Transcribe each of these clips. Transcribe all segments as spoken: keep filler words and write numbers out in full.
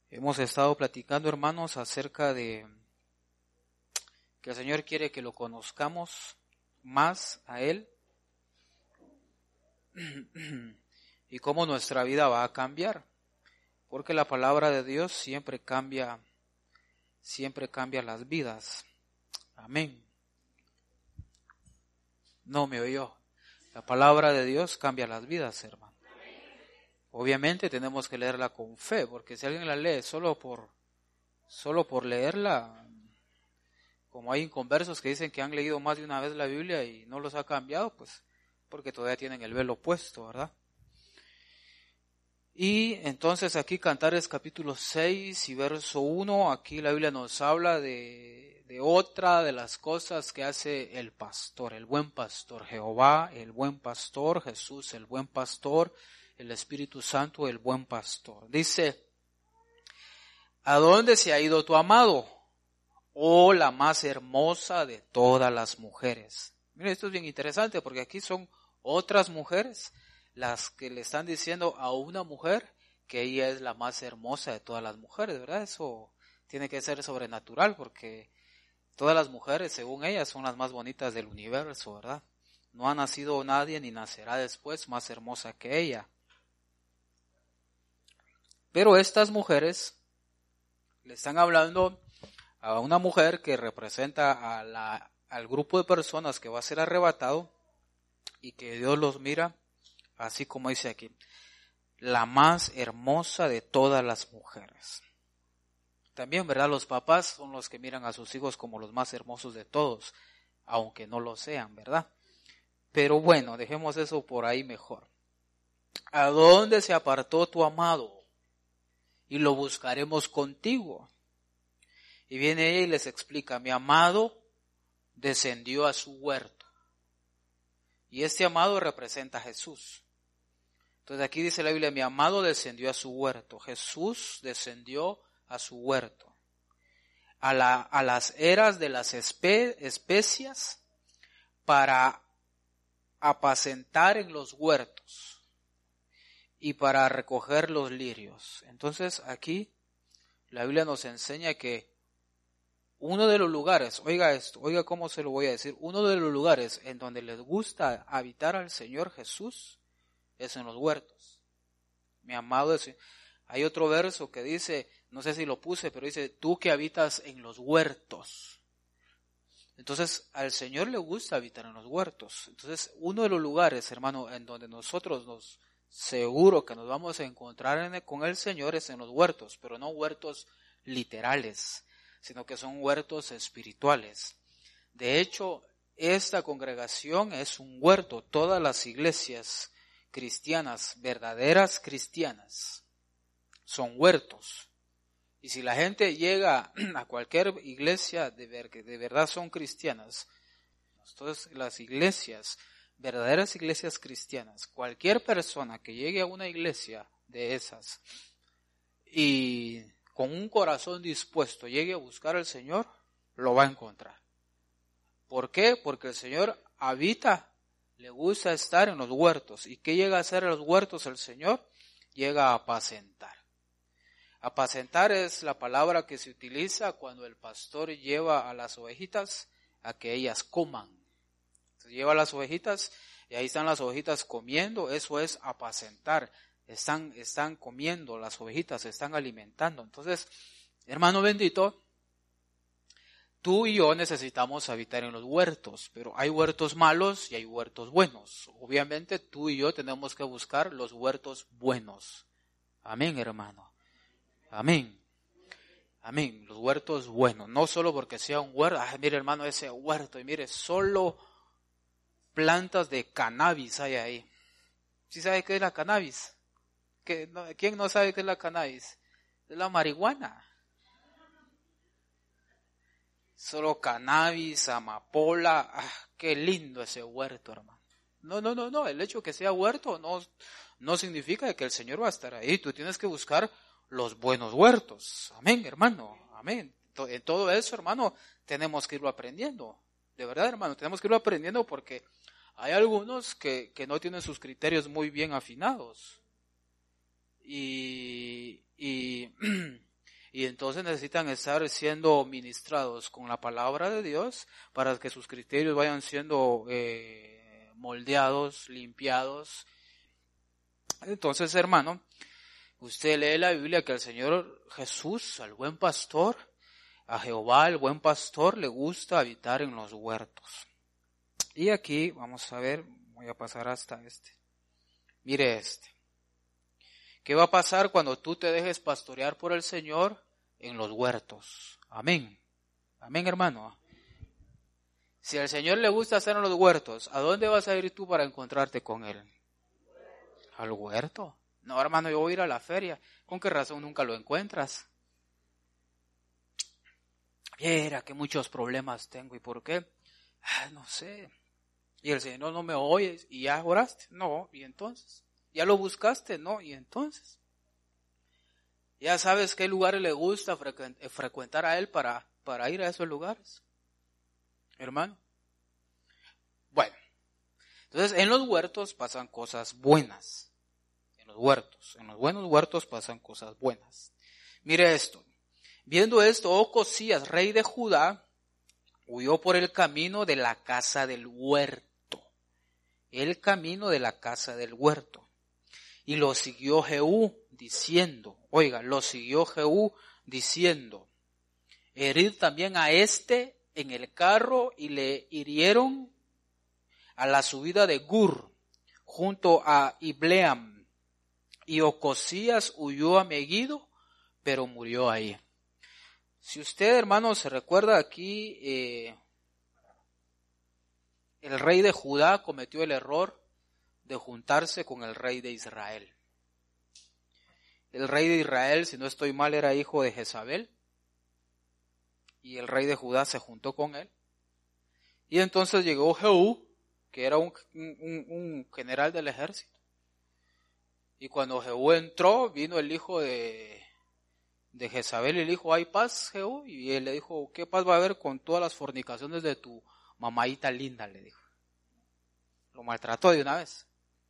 Hemos estado platicando, hermanos, acerca de que el Señor quiere que lo conozcamos más a Él y cómo nuestra vida va a cambiar, porque la palabra de Dios siempre cambia, siempre cambia las vidas. Amén. No me oyó. La palabra de Dios cambia las vidas, hermano. Obviamente tenemos que leerla con fe, porque si alguien la lee solo por, solo por leerla, como hay inconversos que dicen que han leído más de una vez la Biblia y no los ha cambiado, pues porque todavía tienen el velo puesto, ¿verdad? Y entonces aquí Cantares capítulo seis y verso uno, aquí la Biblia nos habla de, de otra de las cosas que hace el pastor, el buen pastor, Jehová, el buen pastor, Jesús, el buen pastor, el Espíritu Santo, el buen pastor. Dice, ¿a dónde se ha ido tu amado? Oh, la más hermosa de todas las mujeres. Mira, esto es bien interesante porque aquí son otras mujeres las que le están diciendo a una mujer que ella es la más hermosa de todas las mujeres, ¿verdad? Eso tiene que ser sobrenatural porque todas las mujeres, según ellas, son las más bonitas del universo, ¿verdad? No ha nacido nadie ni nacerá después más hermosa que ella. Pero estas mujeres le están hablando a una mujer que representa a la, al grupo de personas que va a ser arrebatado y que Dios los mira, así como dice aquí, la más hermosa de todas las mujeres. También, ¿verdad? Los papás son los que miran a sus hijos como los más hermosos de todos, aunque no lo sean, ¿verdad? Pero bueno, dejemos eso por ahí mejor. ¿A dónde se apartó tu amado? Y lo buscaremos contigo. Y viene ella y les explica, mi amado descendió a su huerto. Y este amado representa a Jesús. Entonces aquí dice la Biblia, mi amado descendió a su huerto. Jesús descendió a su huerto. A, la, a las eras de las espe, especias para apacentar en los huertos y para recoger los lirios. Entonces aquí la Biblia nos enseña que uno de los lugares, oiga esto, oiga cómo se lo voy a decir, uno de los lugares en donde les gusta habitar al Señor Jesús es en los huertos. Mi amado es, hay otro verso que dice, no sé si lo puse, pero dice, tú que habitas en los huertos. Entonces, al Señor le gusta habitar en los huertos. Entonces, uno de los lugares, hermano, en donde nosotros nos, seguro que nos vamos a encontrar en, con el Señor es en los huertos, pero no huertos literales, sino que son huertos espirituales. De hecho, esta congregación es un huerto. Todas las iglesias cristianas, verdaderas cristianas, son huertos. Y si la gente llega a cualquier iglesia de ver que de verdad son cristianas, entonces las iglesias, verdaderas iglesias cristianas, cualquier persona que llegue a una iglesia de esas y con un corazón dispuesto llegue a buscar al Señor, lo va a encontrar. ¿Por qué? Porque el Señor habita, le gusta estar en los huertos. ¿Y qué llega a hacer en los huertos el Señor? Llega a apacentar. Apacentar es la palabra que se utiliza cuando el pastor lleva a las ovejitas a que ellas coman. Se lleva a las ovejitas y ahí están las ovejitas comiendo, eso es apacentar. Están, están comiendo las ovejitas, se están alimentando. Entonces, hermano bendito, tú y yo necesitamos habitar en los huertos, pero hay huertos malos y hay huertos buenos. Obviamente tú y yo tenemos que buscar los huertos buenos. Amén, hermano. Amén. Amén. Los huertos buenos. No solo porque sea un huerto. Ay, mire, hermano, ese huerto. Y mire, solo plantas de cannabis hay ahí. ¿Sí sabe qué es la cannabis? ¿Quién no sabe qué es la cannabis? Es la marihuana. Solo cannabis, amapola. Ah, qué lindo ese huerto, hermano. No, no, no, no. El hecho de que sea huerto no, no significa que el Señor va a estar ahí. Tú tienes que buscar los buenos huertos. Amén, hermano. Amén. En todo eso, hermano, tenemos que irlo aprendiendo. De verdad, hermano, tenemos que irlo aprendiendo porque hay algunos que, que no tienen sus criterios muy bien afinados. Y, y y entonces necesitan estar siendo ministrados con la palabra de Dios para que sus criterios vayan siendo eh, moldeados, limpiados. Entonces, hermano, usted lee la Biblia que al Señor Jesús, al buen pastor, a Jehová, el buen pastor, le gusta habitar en los huertos. Y aquí, vamos a ver, voy a pasar hasta este. Mire este. ¿Qué va a pasar cuando tú te dejes pastorear por el Señor en los huertos? Amén. Amén, hermano. Si al Señor le gusta estar en los huertos, ¿a dónde vas a ir tú para encontrarte con Él? ¿Al huerto? No, hermano, yo voy a ir a la feria. ¿Con qué razón nunca lo encuentras? Mira, que muchos problemas tengo. ¿Y por qué? Ah, no sé. Y el Señor no me oye. ¿Y ya oraste? No. ¿Y entonces? ¿Ya lo buscaste? No. ¿Y entonces? ¿Ya sabes qué lugares le gusta frecuentar a Él para, para ir a esos lugares? Hermano. Bueno. Entonces, en los huertos pasan cosas buenas. En los huertos. En los buenos huertos pasan cosas buenas. Mire esto. Viendo esto, Ocosías, rey de Judá, huyó por el camino de la casa del huerto. El camino de la casa del huerto. Y lo siguió Jehú diciendo, oiga, lo siguió Jehú diciendo, herid también a este en el carro, y le hirieron a la subida de Gur, junto a Ibleam. Y Ocosías huyó a Megiddo, pero murió ahí. Si usted, hermano, se recuerda aquí, eh, el rey de Judá cometió el error de juntarse con el rey de Israel. El rey de Israel, si no estoy mal, era hijo de Jezabel, y el rey de Judá se juntó con él. Y entonces llegó Jehú, que era un, un, un general del ejército. Y cuando Jehú entró, vino el hijo de, de Jezabel y le dijo, ¿hay paz, Jehú? Y él le dijo, ¿qué paz va a haber con todas las fornicaciones de tu mamaita linda? Le dijo. Lo maltrató de una vez.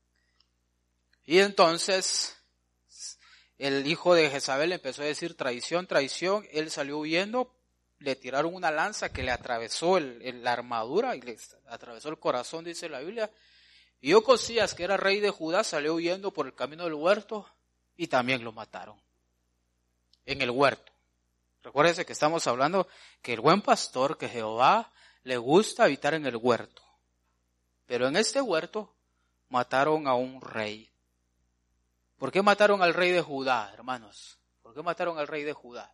Y entonces el hijo de Jezabel empezó a decir traición, traición. Él salió huyendo, le tiraron una lanza que le atravesó el, el, la armadura y le atravesó el corazón, dice la Biblia. Y Ocosías, que era rey de Judá, salió huyendo por el camino del huerto y también lo mataron en el huerto. Recuérdense que estamos hablando que el buen pastor, que Jehová, le gusta habitar en el huerto. Pero en este huerto mataron a un rey. ¿Por qué mataron al rey de Judá, hermanos? ¿Por qué mataron al rey de Judá?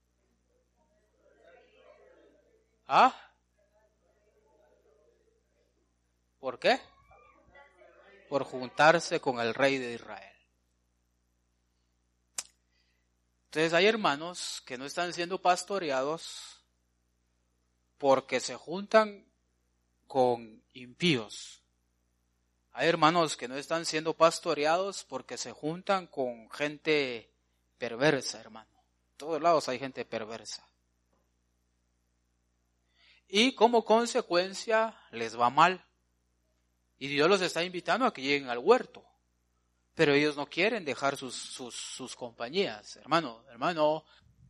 ¿Ah? ¿Por qué? Por juntarse con el rey de Israel. Entonces hay hermanos que no están siendo pastoreados porque se juntan con impíos. Hay hermanos que no están siendo pastoreados porque se juntan con gente perversa, hermano. En todos lados hay gente perversa. Y como consecuencia les va mal. Y Dios los está invitando a que lleguen al huerto. Pero ellos no quieren dejar sus, sus, sus compañías. Hermano, hermano.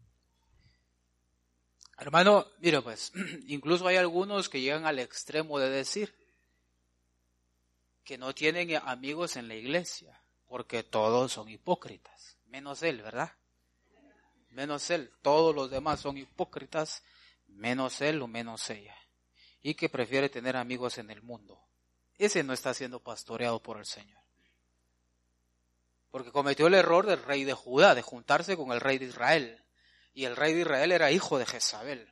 Hermano, mire pues, incluso hay algunos que llegan al extremo de decir que no tienen amigos en la iglesia, porque todos son hipócritas, menos él, ¿verdad? Menos él, todos los demás son hipócritas, menos él o menos ella, y que prefiere tener amigos en el mundo. Ese no está siendo pastoreado por el Señor, porque cometió el error del rey de Judá, de juntarse con el rey de Israel, y el rey de Israel era hijo de Jezabel.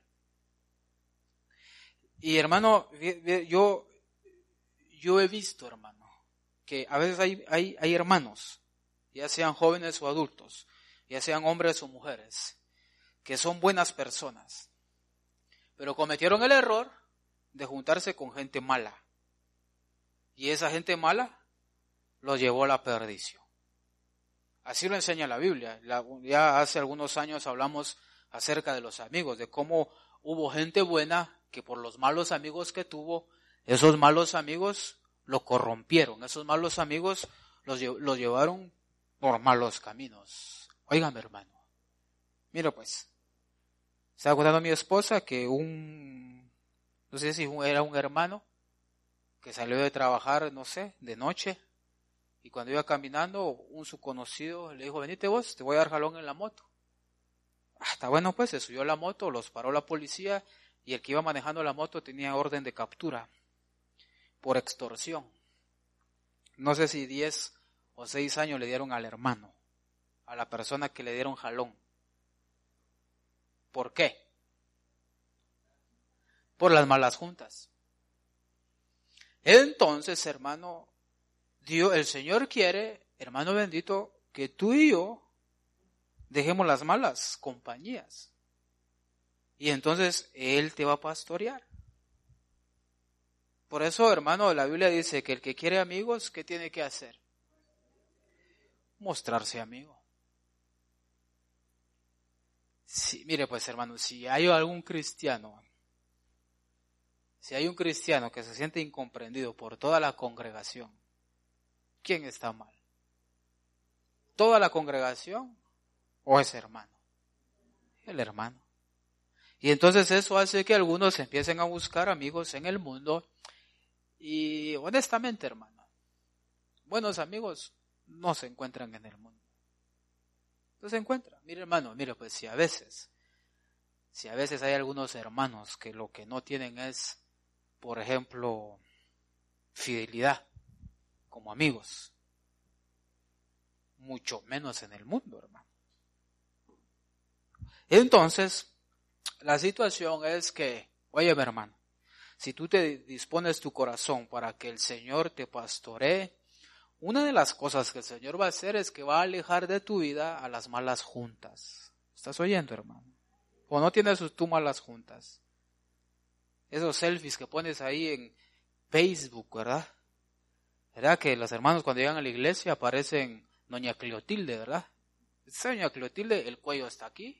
Y hermano, yo Yo he visto, hermano, que a veces hay, hay, hay hermanos, ya sean jóvenes o adultos, ya sean hombres o mujeres, que son buenas personas, pero cometieron el error de juntarse con gente mala. Y esa gente mala los llevó a la perdición. Así lo enseña la Biblia. La, ya hace algunos años hablamos acerca de los amigos, de cómo hubo gente buena que por los malos amigos que tuvo, esos malos amigos lo corrompieron, esos malos amigos los, los llevaron por malos caminos. Óigame, hermano, Mira pues, estaba contando a mi esposa que un, no sé si era un hermano, que salió de trabajar, no sé, de noche, y cuando iba caminando, un su conocido le dijo, venite vos, te voy a dar jalón en la moto. Ah, está bueno pues, se subió a la moto, los paró la policía, y el que iba manejando la moto tenía orden de captura por extorsión. No sé si diez o seis años le dieron al hermano, a la persona que le dieron jalón. ¿Por qué? Por las malas juntas. Entonces, hermano, Dios, el Señor quiere, hermano bendito, que tú y yo dejemos las malas compañías. Y entonces Él te va a pastorear. Por eso, hermano, la Biblia dice que el que quiere amigos, ¿qué tiene que hacer? Mostrarse amigo. Sí, mire pues, hermano, si hay algún cristiano, si hay un cristiano que se siente incomprendido por toda la congregación, ¿quién está mal? ¿Toda la congregación o ese hermano? El hermano. Y entonces eso hace que algunos empiecen a buscar amigos en el mundo y honestamente, hermano, buenos amigos no se encuentran en el mundo. No se encuentran. Mire, hermano, mire, pues si a veces, si a veces hay algunos hermanos que lo que no tienen es, por ejemplo, fidelidad como amigos, mucho menos en el mundo, hermano. Entonces, la situación es que, oye, mi hermano, si tú te dispones tu corazón para que el Señor te pastoree, una de las cosas que el Señor va a hacer es que va a alejar de tu vida a las malas juntas. ¿Estás oyendo, hermano? ¿O no tienes tú malas juntas? Esos selfies que pones ahí en Facebook, ¿verdad? ¿Verdad que los hermanos cuando llegan a la iglesia aparecen doña Clotilde, ¿verdad? Esa doña Clotilde, el cuello está aquí.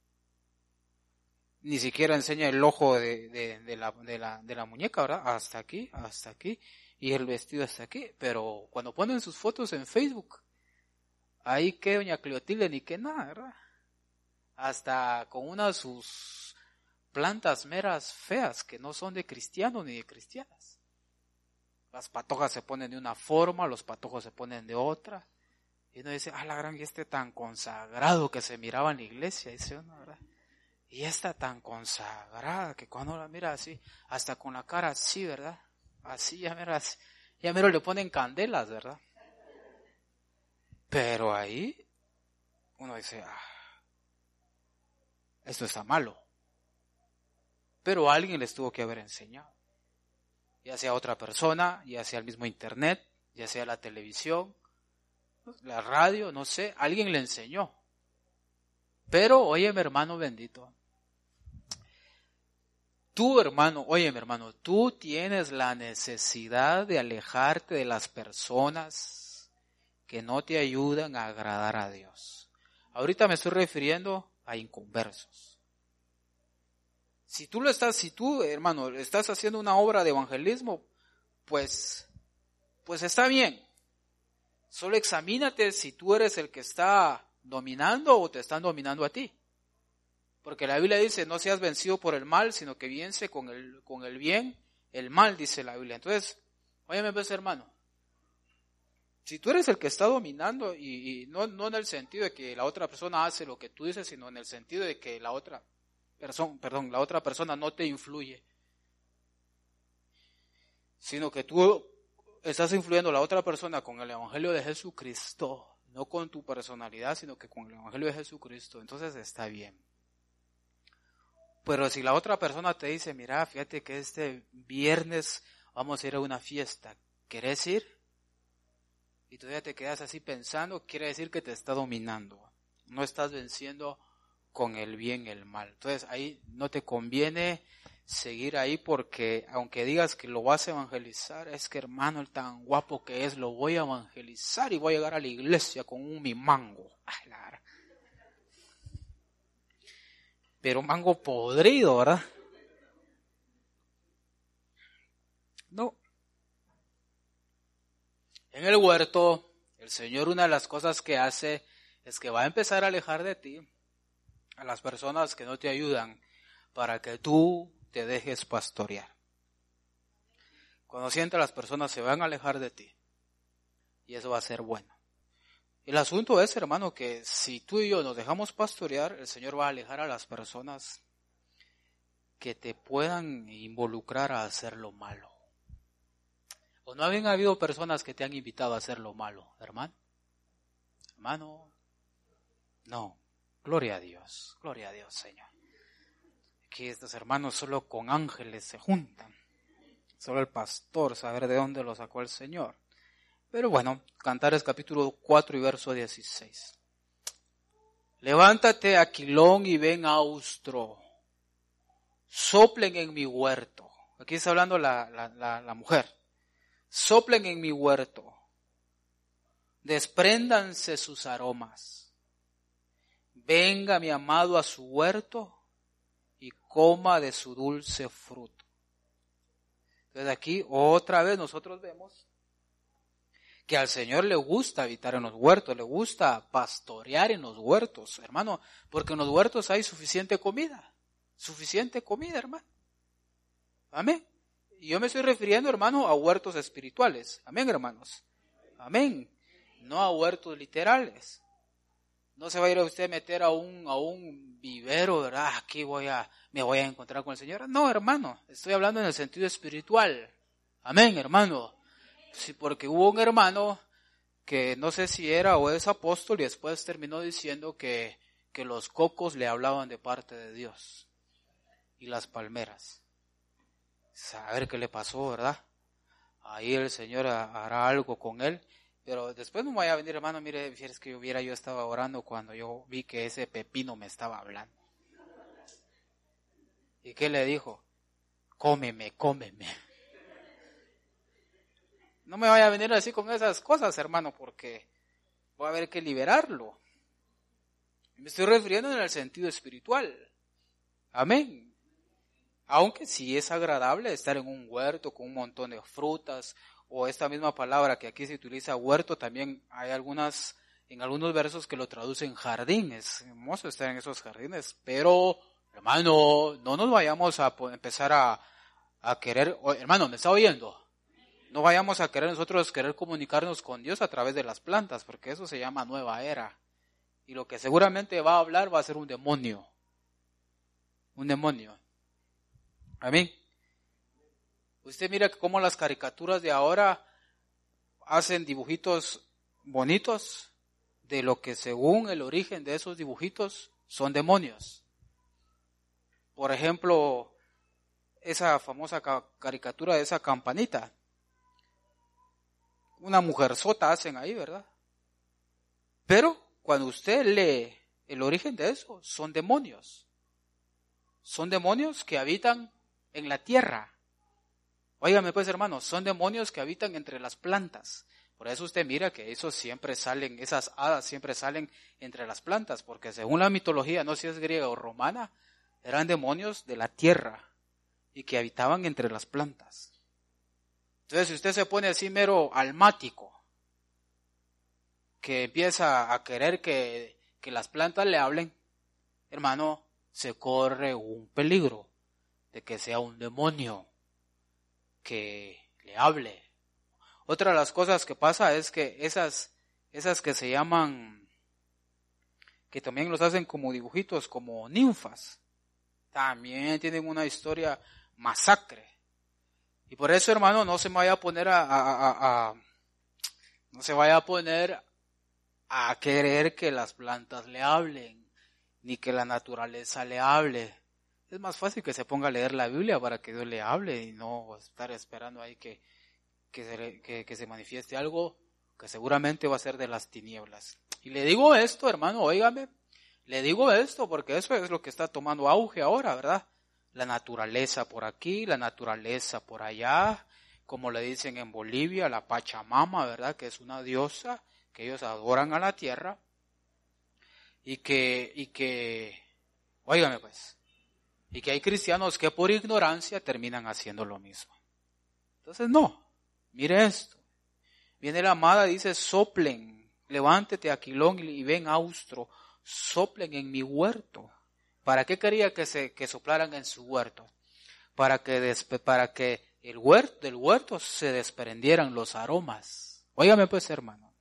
Ni siquiera enseña el ojo de, de, de, la, de, la, de la muñeca, ¿verdad? Hasta aquí, hasta aquí. Y el vestido hasta aquí. Pero cuando ponen sus fotos en Facebook, ahí que doña Clotilde ni que nada, ¿verdad? Hasta con una de sus plantas meras feas que no son de cristianos ni de cristianas. Las patojas se ponen de una forma, los patojos se ponen de otra. Y uno dice, ah, la gran, y este tan consagrado que se miraba en la iglesia, dice uno, ¿verdad? Y esta tan consagrada que cuando la mira así, hasta con la cara así, ¿verdad? Así, ya mira, así, ya mira, le ponen candelas, ¿verdad? Pero ahí uno dice, ah, esto está malo. Pero alguien les tuvo que haber enseñado. Ya sea otra persona, ya sea el mismo internet, ya sea la televisión, la radio, no sé, alguien le enseñó. Pero, oye, mi hermano bendito, tú, hermano, oye, mi hermano, tú tienes la necesidad de alejarte de las personas que no te ayudan a agradar a Dios. Ahorita me estoy refiriendo a inconversos. Si tú lo estás, si tú, hermano, estás haciendo una obra de evangelismo, pues, pues está bien. Solo examínate si tú eres el que está dominando o te están dominando a ti. Porque la Biblia dice, no seas vencido por el mal, sino que vence con el, con el bien, el mal, dice la Biblia. Entonces, óyeme pues, hermano, si tú eres el que está dominando, y, y no, no en el sentido de que la otra persona hace lo que tú dices, sino en el sentido de que la otra persona, perdón, la otra persona no te influye, sino que tú estás influyendo a la otra persona con el Evangelio de Jesucristo, no con tu personalidad, sino que con el Evangelio de Jesucristo, entonces está bien. Pero si la otra persona te dice, mira, fíjate que este viernes vamos a ir a una fiesta, ¿querés ir? Y todavía te quedas así pensando, quiere decir que te está dominando. No estás venciendo con el bien el mal. Entonces ahí no te conviene seguir ahí porque aunque digas que lo vas a evangelizar, es que hermano, el tan guapo que es, lo voy a evangelizar y voy a llegar a la iglesia con un mi mango. Ay, la verdad. Pero mango podrido, ¿verdad? No. En el huerto, el Señor una de las cosas que hace es que va a empezar a alejar de ti a las personas que no te ayudan para que tú te dejes pastorear. Cuando sientas las personas se van a alejar de ti y eso va a ser bueno. El asunto es, hermano, que si tú y yo nos dejamos pastorear, el Señor va a alejar a las personas que te puedan involucrar a hacer lo malo. ¿O no habían habido personas que te han invitado a hacer lo malo, hermano? Hermano, no. Gloria a Dios, gloria a Dios, Señor. Que estos hermanos solo con ángeles se juntan. Solo el pastor saber de dónde lo sacó el Señor. Pero bueno, Cantares capítulo cuatro y verso dieciséis. Levántate, Aquilón, y ven austro. Soplen en mi huerto. Aquí está hablando la, la, la, la mujer. Soplen en mi huerto. Despréndanse sus aromas. Venga mi amado a su huerto y coma de su dulce fruto. Entonces aquí otra vez nosotros vemos que al Señor le gusta habitar en los huertos, le gusta pastorear en los huertos, hermano, porque en los huertos hay suficiente comida, suficiente comida, hermano. Amén. Y yo me estoy refiriendo, hermano, a huertos espirituales. Amén, hermanos. Amén. No a huertos literales. No se va a ir a usted a meter a un, a un vivero, ¿verdad? Aquí voy a, me voy a encontrar con el Señor. No, hermano, estoy hablando en el sentido espiritual. Amén, hermano. Sí, porque hubo un hermano que no sé si era o es apóstol y después terminó diciendo que, que los cocos le hablaban de parte de Dios y las palmeras. A ver qué le pasó, ¿verdad? Ahí el Señor hará algo con él. Pero después no me vaya a venir, hermano, mire, si es que hubiera yo estaba orando cuando yo vi que ese pepino me estaba hablando. ¿Y qué le dijo? Cómeme, cómeme. No me vaya a venir así con esas cosas, hermano, porque voy a haber que liberarlo. Me estoy refiriendo en el sentido espiritual. Amén. Aunque sí es agradable estar en un huerto con un montón de frutas, o esta misma palabra que aquí se utiliza huerto, también hay algunas, en algunos versos que lo traducen jardín. Es hermoso estar en esos jardines, pero hermano, no nos vayamos a empezar a, a querer, oh, hermano, ¿me está oyendo? No vayamos a querer nosotros querer comunicarnos con Dios a través de las plantas, porque eso se llama nueva era. Y lo que seguramente va a hablar va a ser un demonio. Un demonio. Amén. Usted mira cómo las caricaturas de ahora hacen dibujitos bonitos de lo que según el origen de esos dibujitos son demonios. Por ejemplo, esa famosa caricatura de esa campanita. Una mujerzota hacen ahí, ¿verdad? Pero cuando usted lee el origen de eso, son demonios. Son demonios que habitan en la tierra. Óigame pues, hermanos, son demonios que habitan entre las plantas. Por eso usted mira que esos siempre salen, esas hadas siempre salen entre las plantas, porque según la mitología, no sé si es griega o romana, eran demonios de la tierra y que habitaban entre las plantas. Entonces, si usted se pone así mero almático, que empieza a querer que, que las plantas le hablen, hermano, se corre un peligro de que sea un demonio que le hable. Otra de las cosas que pasa es que esas, esas que se llaman, que también los hacen como dibujitos, como ninfas, también tienen una historia masacre. Y por eso, hermano, no se vaya a poner a, a, a, a no se vaya a poner a querer que las plantas le hablen, ni que la naturaleza le hable. Es más fácil que se ponga a leer la Biblia para que Dios le hable y no estar esperando ahí que, que, se, que, que se manifieste algo que seguramente va a ser de las tinieblas. Y le digo esto, hermano, óigame, le digo esto porque eso es lo que está tomando auge ahora, ¿verdad? La naturaleza por aquí, la naturaleza por allá, como le dicen en Bolivia, la Pachamama, ¿verdad? Que es una diosa que ellos adoran a la tierra y que, y que, óigame pues, y que hay cristianos que por ignorancia terminan haciendo lo mismo. Entonces no, mire esto, viene la amada, dice soplen, levántate Aquilón y ven austro, soplen en mi huerto. ¿Para qué quería que se que soplaran en su huerto? Para que despe, para que el huerto del huerto se desprendieran los aromas. Óigame pues, hermano.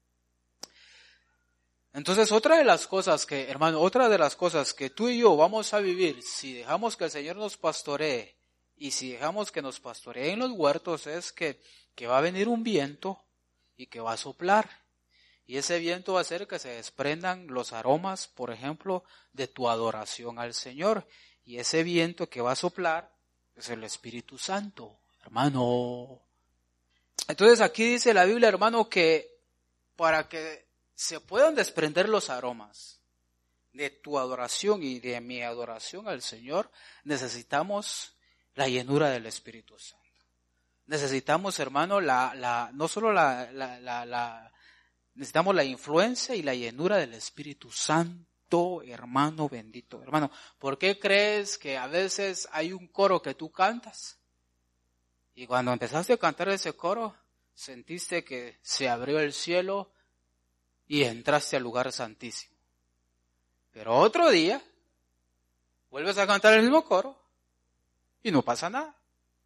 Entonces, otra de las cosas que, hermano, otra de las cosas que tú y yo vamos a vivir si dejamos que el Señor nos pastoree y si dejamos que nos pastoreen los huertos es que, que va a venir un viento y que va a soplar. Y ese viento va a hacer que se desprendan los aromas, por ejemplo, de tu adoración al Señor. Y ese viento que va a soplar es el Espíritu Santo, hermano. Entonces aquí dice la Biblia, hermano, que para que se puedan desprender los aromas de tu adoración y de mi adoración al Señor, necesitamos la llenura del Espíritu Santo. Necesitamos, hermano, la, la, no solo la, la, la, la, necesitamos la influencia y la llenura del Espíritu Santo, hermano bendito. Hermano, ¿por qué crees que a veces hay un coro que tú cantas? Y cuando empezaste a cantar ese coro, sentiste que se abrió el cielo y entraste al lugar santísimo. Pero otro día, vuelves a cantar el mismo coro y no pasa nada.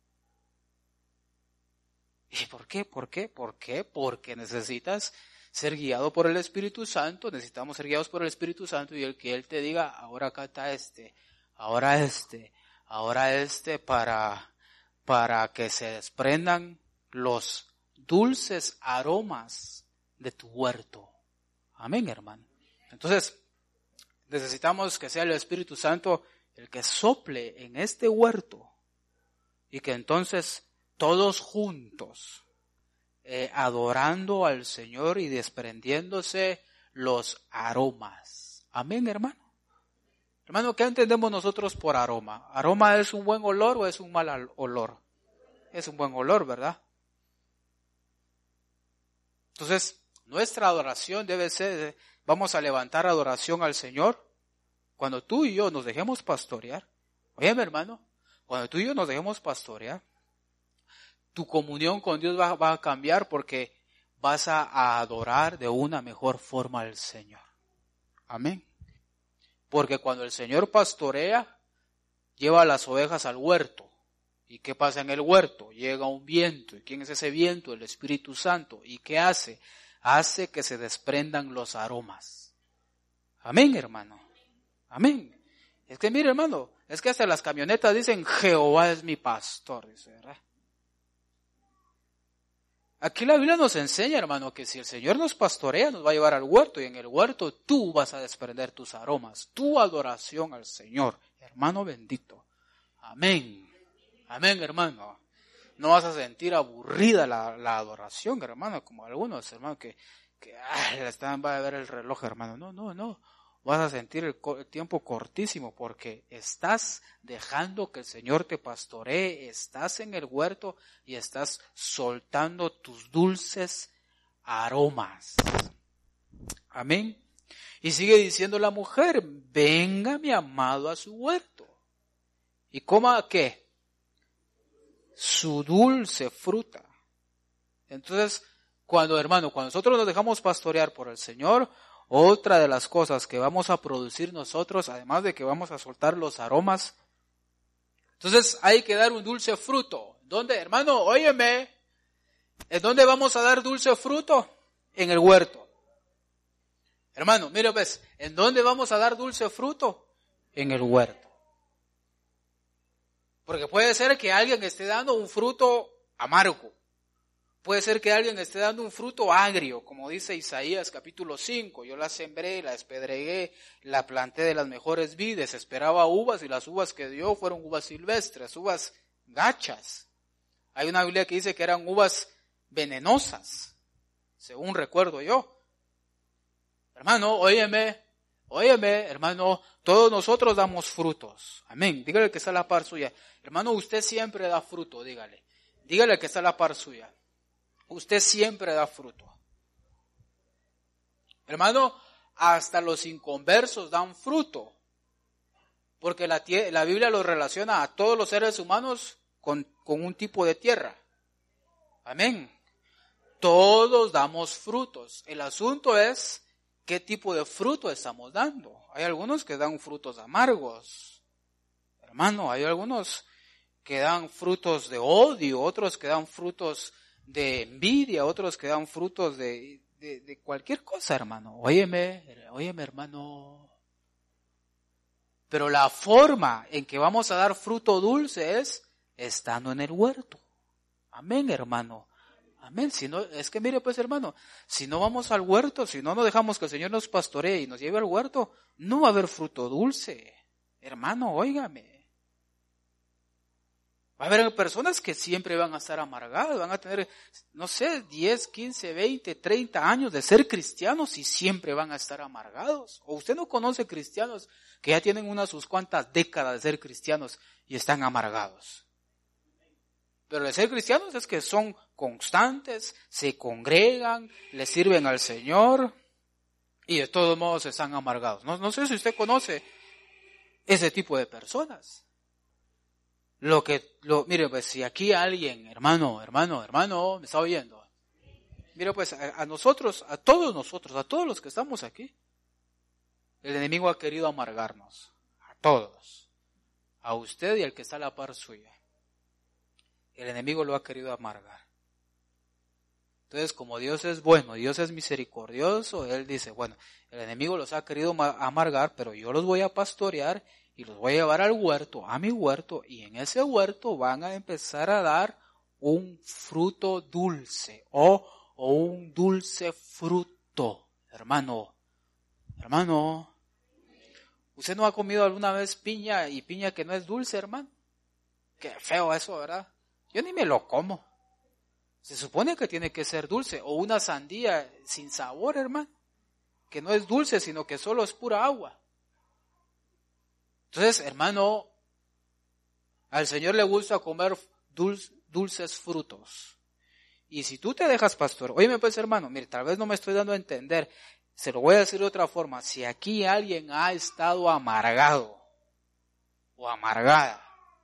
¿Y por qué? ¿Por qué? ¿Por qué? Porque necesitas ser guiado por el Espíritu Santo, necesitamos ser guiados por el Espíritu Santo y el que Él te diga, ahora canta este, ahora este, ahora este, para, para que se desprendan los dulces aromas de tu huerto. Amén, hermano. Entonces, necesitamos que sea el Espíritu Santo el que sople en este huerto y que entonces todos juntos, eh, adorando al Señor y desprendiéndose los aromas. Amén, hermano. Hermano, ¿qué entendemos nosotros por aroma? ¿Aroma es un buen olor o es un mal olor? Es un buen olor, ¿verdad? Entonces, nuestra adoración debe ser, vamos a levantar adoración al Señor cuando tú y yo nos dejemos pastorear. Oye, mi hermano, cuando tú y yo nos dejemos pastorear, tu comunión con Dios va, va a cambiar porque vas a, a adorar de una mejor forma al Señor. Amén. Porque cuando el Señor pastorea, lleva a las ovejas al huerto. ¿Y qué pasa en el huerto? Llega un viento. ¿Y quién es ese viento? El Espíritu Santo. ¿Y qué hace? Hace que se desprendan los aromas. Amén, hermano. Amén. Es que mire, hermano, es que hasta las camionetas dicen, Jehová es mi pastor, dice, ¿verdad? Aquí la Biblia nos enseña, hermano, que si el Señor nos pastorea, nos va a llevar al huerto, y en el huerto tú vas a desprender tus aromas, tu adoración al Señor, hermano bendito. Amén. Amén, hermano. No vas a sentir aburrida la, la adoración, hermano, como algunos, hermano, que, que ay, están, va a ver el reloj, hermano. No, no, no. Vas a sentir el, el tiempo cortísimo porque estás dejando que el Señor te pastoree, estás en el huerto y estás soltando tus dulces aromas. Amén. Y sigue diciendo la mujer, venga mi amado a su huerto. ¿Y coma qué? Su dulce fruta. Entonces, cuando, hermano, cuando nosotros nos dejamos pastorear por el Señor, otra de las cosas que vamos a producir nosotros, además de que vamos a soltar los aromas, entonces hay que dar un dulce fruto. ¿Dónde, hermano? Óyeme, ¿en dónde vamos a dar dulce fruto? En el huerto. Hermano, mire pues, ¿en dónde vamos a dar dulce fruto? En el huerto. Porque puede ser que alguien esté dando un fruto amargo. Puede ser que alguien esté dando un fruto agrio, como dice Isaías capítulo cinco. Yo la sembré, la despedregué, la planté de las mejores vides, esperaba uvas y las uvas que dio fueron uvas silvestres, uvas gachas. Hay una Biblia que dice que eran uvas venenosas, según recuerdo yo. Hermano, óyeme, óyeme, hermano, todos nosotros damos frutos. Amén. Dígale que está a la par suya. Hermano, usted siempre da fruto, dígale. Dígale que está a la par suya. Usted siempre da fruto. Hermano, hasta los inconversos dan fruto. Porque la, la Biblia los relaciona a todos los seres humanos con, con un tipo de tierra. Amén. Todos damos frutos. El asunto es qué tipo de fruto estamos dando. Hay algunos que dan frutos amargos. Hermano, hay algunos que dan frutos de odio, otros que dan frutos de envidia, otros que dan frutos de, de, de cualquier cosa, hermano. Óyeme, óyeme, hermano. Pero la forma en que vamos a dar fruto dulce es estando en el huerto. Amén, hermano. Amén. Si no, es que mire pues, hermano, si no vamos al huerto, si no nos dejamos que el Señor nos pastoree y nos lleve al huerto, no va a haber fruto dulce. Hermano, óigame. Va a haber personas que siempre van a estar amargadas, van a tener, no sé, diez, quince, veinte, treinta años de ser cristianos y siempre van a estar amargados. O usted no conoce cristianos que ya tienen unas sus cuantas décadas de ser cristianos y están amargados. Pero de ser cristianos es que son constantes, se congregan, le sirven al Señor y de todos modos están amargados. No, no sé si usted conoce ese tipo de personas. Lo que, lo, mire pues, si aquí alguien, hermano, hermano, hermano, me está oyendo. Mire pues, a, a nosotros, a todos nosotros, a todos los que estamos aquí, el enemigo ha querido amargarnos. A todos. A usted y al que está a la par suya. El enemigo lo ha querido amargar. Entonces, como Dios es bueno, Dios es misericordioso, Él dice, bueno, el enemigo los ha querido amargar, pero yo los voy a pastorear y los voy a llevar al huerto, a mi huerto, y en ese huerto van a empezar a dar un fruto dulce, o, o un dulce fruto. Hermano, hermano, ¿usted no ha comido alguna vez piña y piña que no es dulce, hermano? Qué feo eso, ¿verdad? Yo ni me lo como. Se supone que tiene que ser dulce, o una sandía sin sabor, hermano, que no es dulce, sino que solo es pura agua. Entonces, hermano, al Señor le gusta comer dulce, dulces frutos. Y si tú te dejas pastor, óyeme pues, hermano, mire, tal vez no me estoy dando a entender, se lo voy a decir de otra forma. Si aquí alguien ha estado amargado o amargada,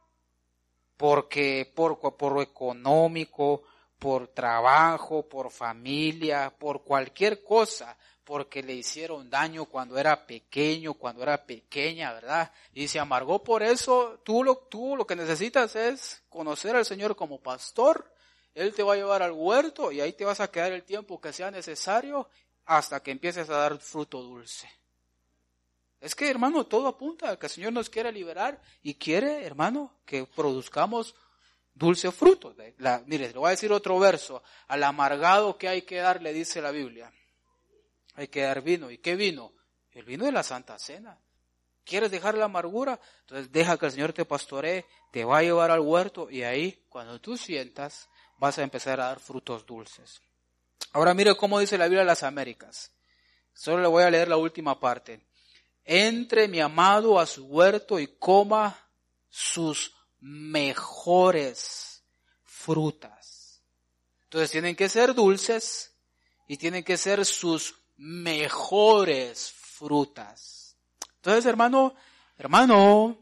porque por, por lo económico, por trabajo, por familia, por cualquier cosa, porque le hicieron daño cuando era pequeño, cuando era pequeña, ¿verdad? Y se amargó por eso, tú lo, tú lo que necesitas es conocer al Señor como pastor. Él te va a llevar al huerto y ahí te vas a quedar el tiempo que sea necesario hasta que empieces a dar fruto dulce. Es que, hermano, todo apunta a que el Señor nos quiere liberar y quiere, hermano, que produzcamos dulce fruto. La, mire, le voy a decir otro verso. Al amargado, ¿qué hay que dar? Le dice la Biblia. Hay que dar vino. ¿Y qué vino? El vino de la Santa Cena. ¿Quieres dejar la amargura? Entonces deja que el Señor te pastoree, te va a llevar al huerto y ahí, cuando tú sientas, vas a empezar a dar frutos dulces. Ahora mire cómo dice la Biblia de las Américas. Solo le voy a leer la última parte. Entre mi amado a su huerto y coma sus mejores frutas. Entonces tienen que ser dulces y tienen que ser sus mejores frutas. Entonces, hermano, hermano,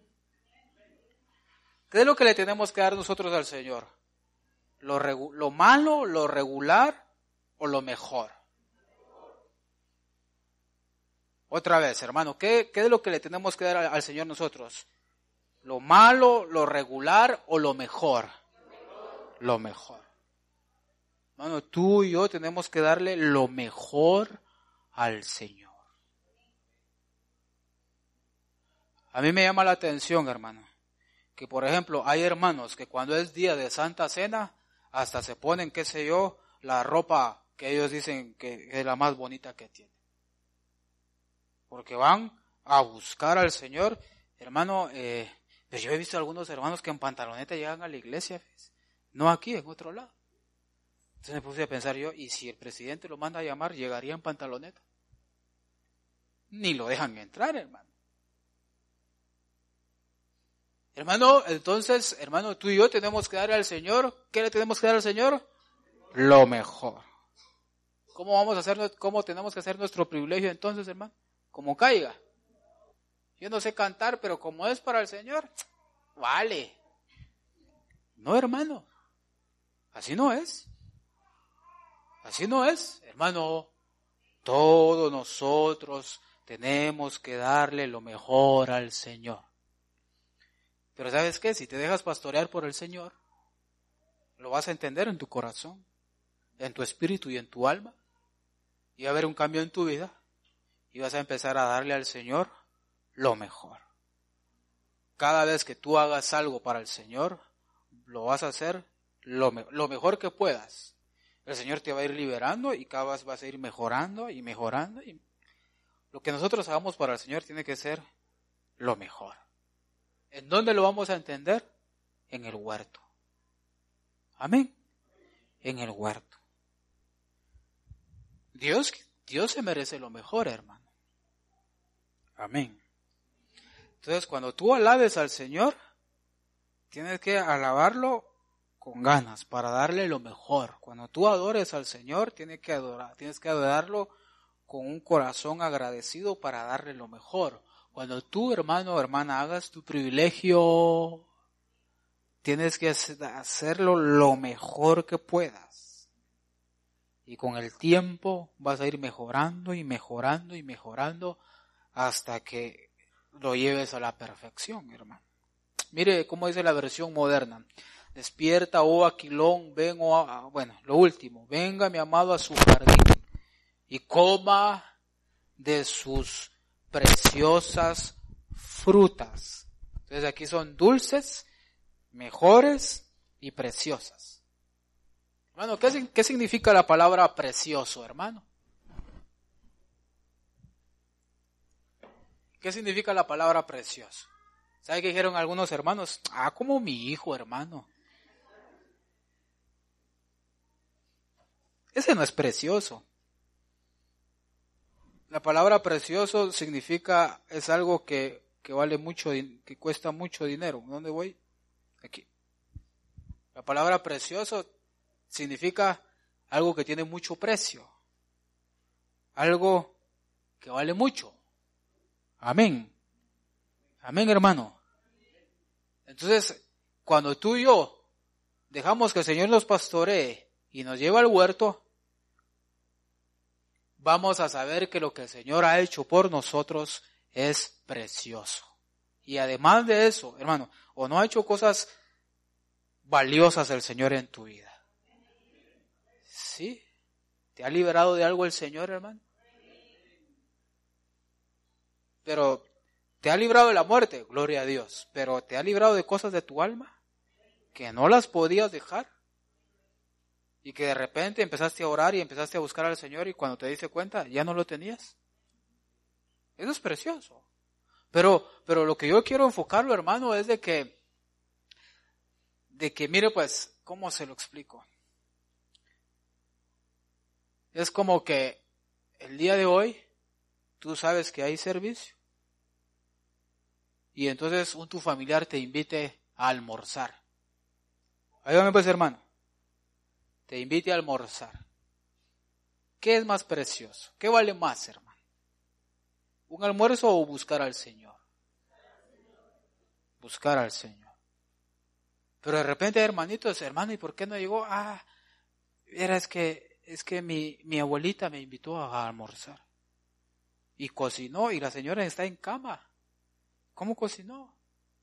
¿qué es lo que le tenemos que dar nosotros al Señor? ¿Lo, regu- lo malo, lo regular o lo mejor? Otra vez, hermano, ¿qué, qué es lo que le tenemos que dar al, al Señor nosotros? ¿Lo malo, lo regular o lo mejor? Lo mejor. Hermano, tú y yo tenemos que darle lo mejor al Señor. A mí me llama la atención, hermano, que por ejemplo hay hermanos que cuando es día de Santa Cena, hasta se ponen, qué sé yo, la ropa que ellos dicen que es la más bonita que tienen. Porque van a buscar al Señor, hermano, eh, pero yo he visto algunos hermanos que en pantaloneta llegan a la iglesia, no aquí, en otro lado. Entonces me puse a pensar yo, ¿y si el presidente lo manda a llamar, llegaría en pantaloneta? Ni lo dejan entrar, hermano. Hermano, entonces, hermano, tú y yo tenemos que darle al Señor, ¿qué le tenemos que dar al Señor? Lo mejor. ¿Cómo vamos a hacer, cómo tenemos que hacer nuestro privilegio entonces, hermano? Como caiga. Yo no sé cantar, pero como es para el Señor, vale. No, hermano. Así no es. Así no es, hermano. Todos nosotros tenemos que darle lo mejor al Señor. Pero ¿sabes qué? Si te dejas pastorear por el Señor, lo vas a entender en tu corazón, en tu espíritu y en tu alma. Y va a haber un cambio en tu vida. Y vas a empezar a darle al Señor lo mejor. Cada vez que tú hagas algo para el Señor, lo vas a hacer lo, me- lo mejor que puedas. El Señor te va a ir liberando y cada vez vas a ir mejorando y mejorando. Y lo que nosotros hagamos para el Señor tiene que ser lo mejor. ¿En dónde lo vamos a entender? En el huerto. Amén. En el huerto. Dios, Dios se merece lo mejor, hermano. Amén. Entonces, cuando tú alabes al Señor, tienes que alabarlo con ganas para darle lo mejor. Cuando tú adores al Señor, tienes que adorar, tienes que adorarlo con un corazón agradecido para darle lo mejor. Cuando tú, hermano o hermana, hagas tu privilegio, tienes que hacerlo lo mejor que puedas. Y con el tiempo vas a ir mejorando y mejorando y mejorando hasta que lo lleves a la perfección, hermano. Mire cómo dice la versión moderna. Despierta, oh Aquilón, ven, oh, a, bueno, lo último, venga mi amado a su jardín y coma de sus preciosas frutas. Entonces aquí son dulces, mejores y preciosas. Hermano, ¿qué, qué significa la palabra precioso, hermano? ¿Qué significa la palabra precioso? ¿Sabe qué dijeron algunos hermanos? Ah, como mi hijo, hermano. Ese no es precioso. La palabra precioso significa, es algo que, que vale mucho, que cuesta mucho dinero. ¿Dónde voy? Aquí. La palabra precioso significa algo que tiene mucho precio. Algo que vale mucho. Amén. Amén, hermano. Entonces, cuando tú y yo dejamos que el Señor nos pastoree y nos lleva al huerto, vamos a saber que lo que el Señor ha hecho por nosotros es precioso. Y además de eso, hermano, o no ha hecho cosas valiosas el Señor en tu vida. ¿Sí? ¿Te ha liberado de algo el Señor, hermano? Pero te ha librado de la muerte, gloria a Dios. Pero te ha librado de cosas de tu alma que no las podías dejar. Y que de repente empezaste a orar y empezaste a buscar al Señor y cuando te diste cuenta ya no lo tenías. Eso es precioso. Pero, pero lo que yo quiero enfocarlo, hermano, es de que, de que mire pues, ¿cómo se lo explico? Es como que el día de hoy tú sabes que hay servicio y entonces un tu familiar te invite a almorzar. Ayúdame pues, hermano. Te invite a almorzar. ¿Qué es más precioso? ¿Qué vale más, hermano? ¿Un almuerzo o buscar al Señor? Buscar al Señor. Pero de repente, hermanitos, hermano, ¿y por qué no llegó? Ah, era es que, es que mi, mi abuelita me invitó a almorzar. Y cocinó y la señora está en cama. ¿Cómo cocinó?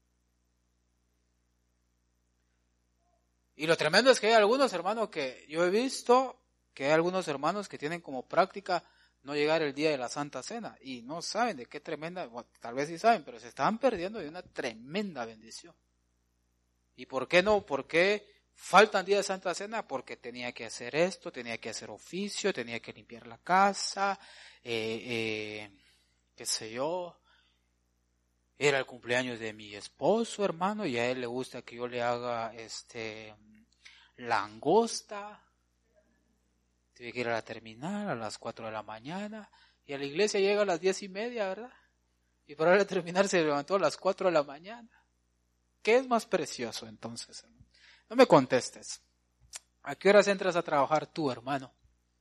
Y lo tremendo es que hay algunos hermanos que yo he visto, que hay algunos hermanos que tienen como práctica no llegar el día de la Santa Cena y no saben de qué tremenda, bueno, tal vez sí saben, pero se estaban perdiendo de una tremenda bendición. ¿Y por qué no? ¿Por qué faltan día de Santa Cena? Porque tenía que hacer esto, tenía que hacer oficio, tenía que limpiar la casa, eh, eh, qué sé yo. Era el cumpleaños de mi esposo, hermano, y a él le gusta que yo le haga este langosta. Tuve que ir a la terminal a las cuatro de la mañana y a la iglesia llega a las diez y media, ¿verdad? Y para ir a terminar se levantó a las cuatro de la mañana. ¿Qué es más precioso entonces? No me contestes. ¿A qué horas entras a trabajar tú, hermano?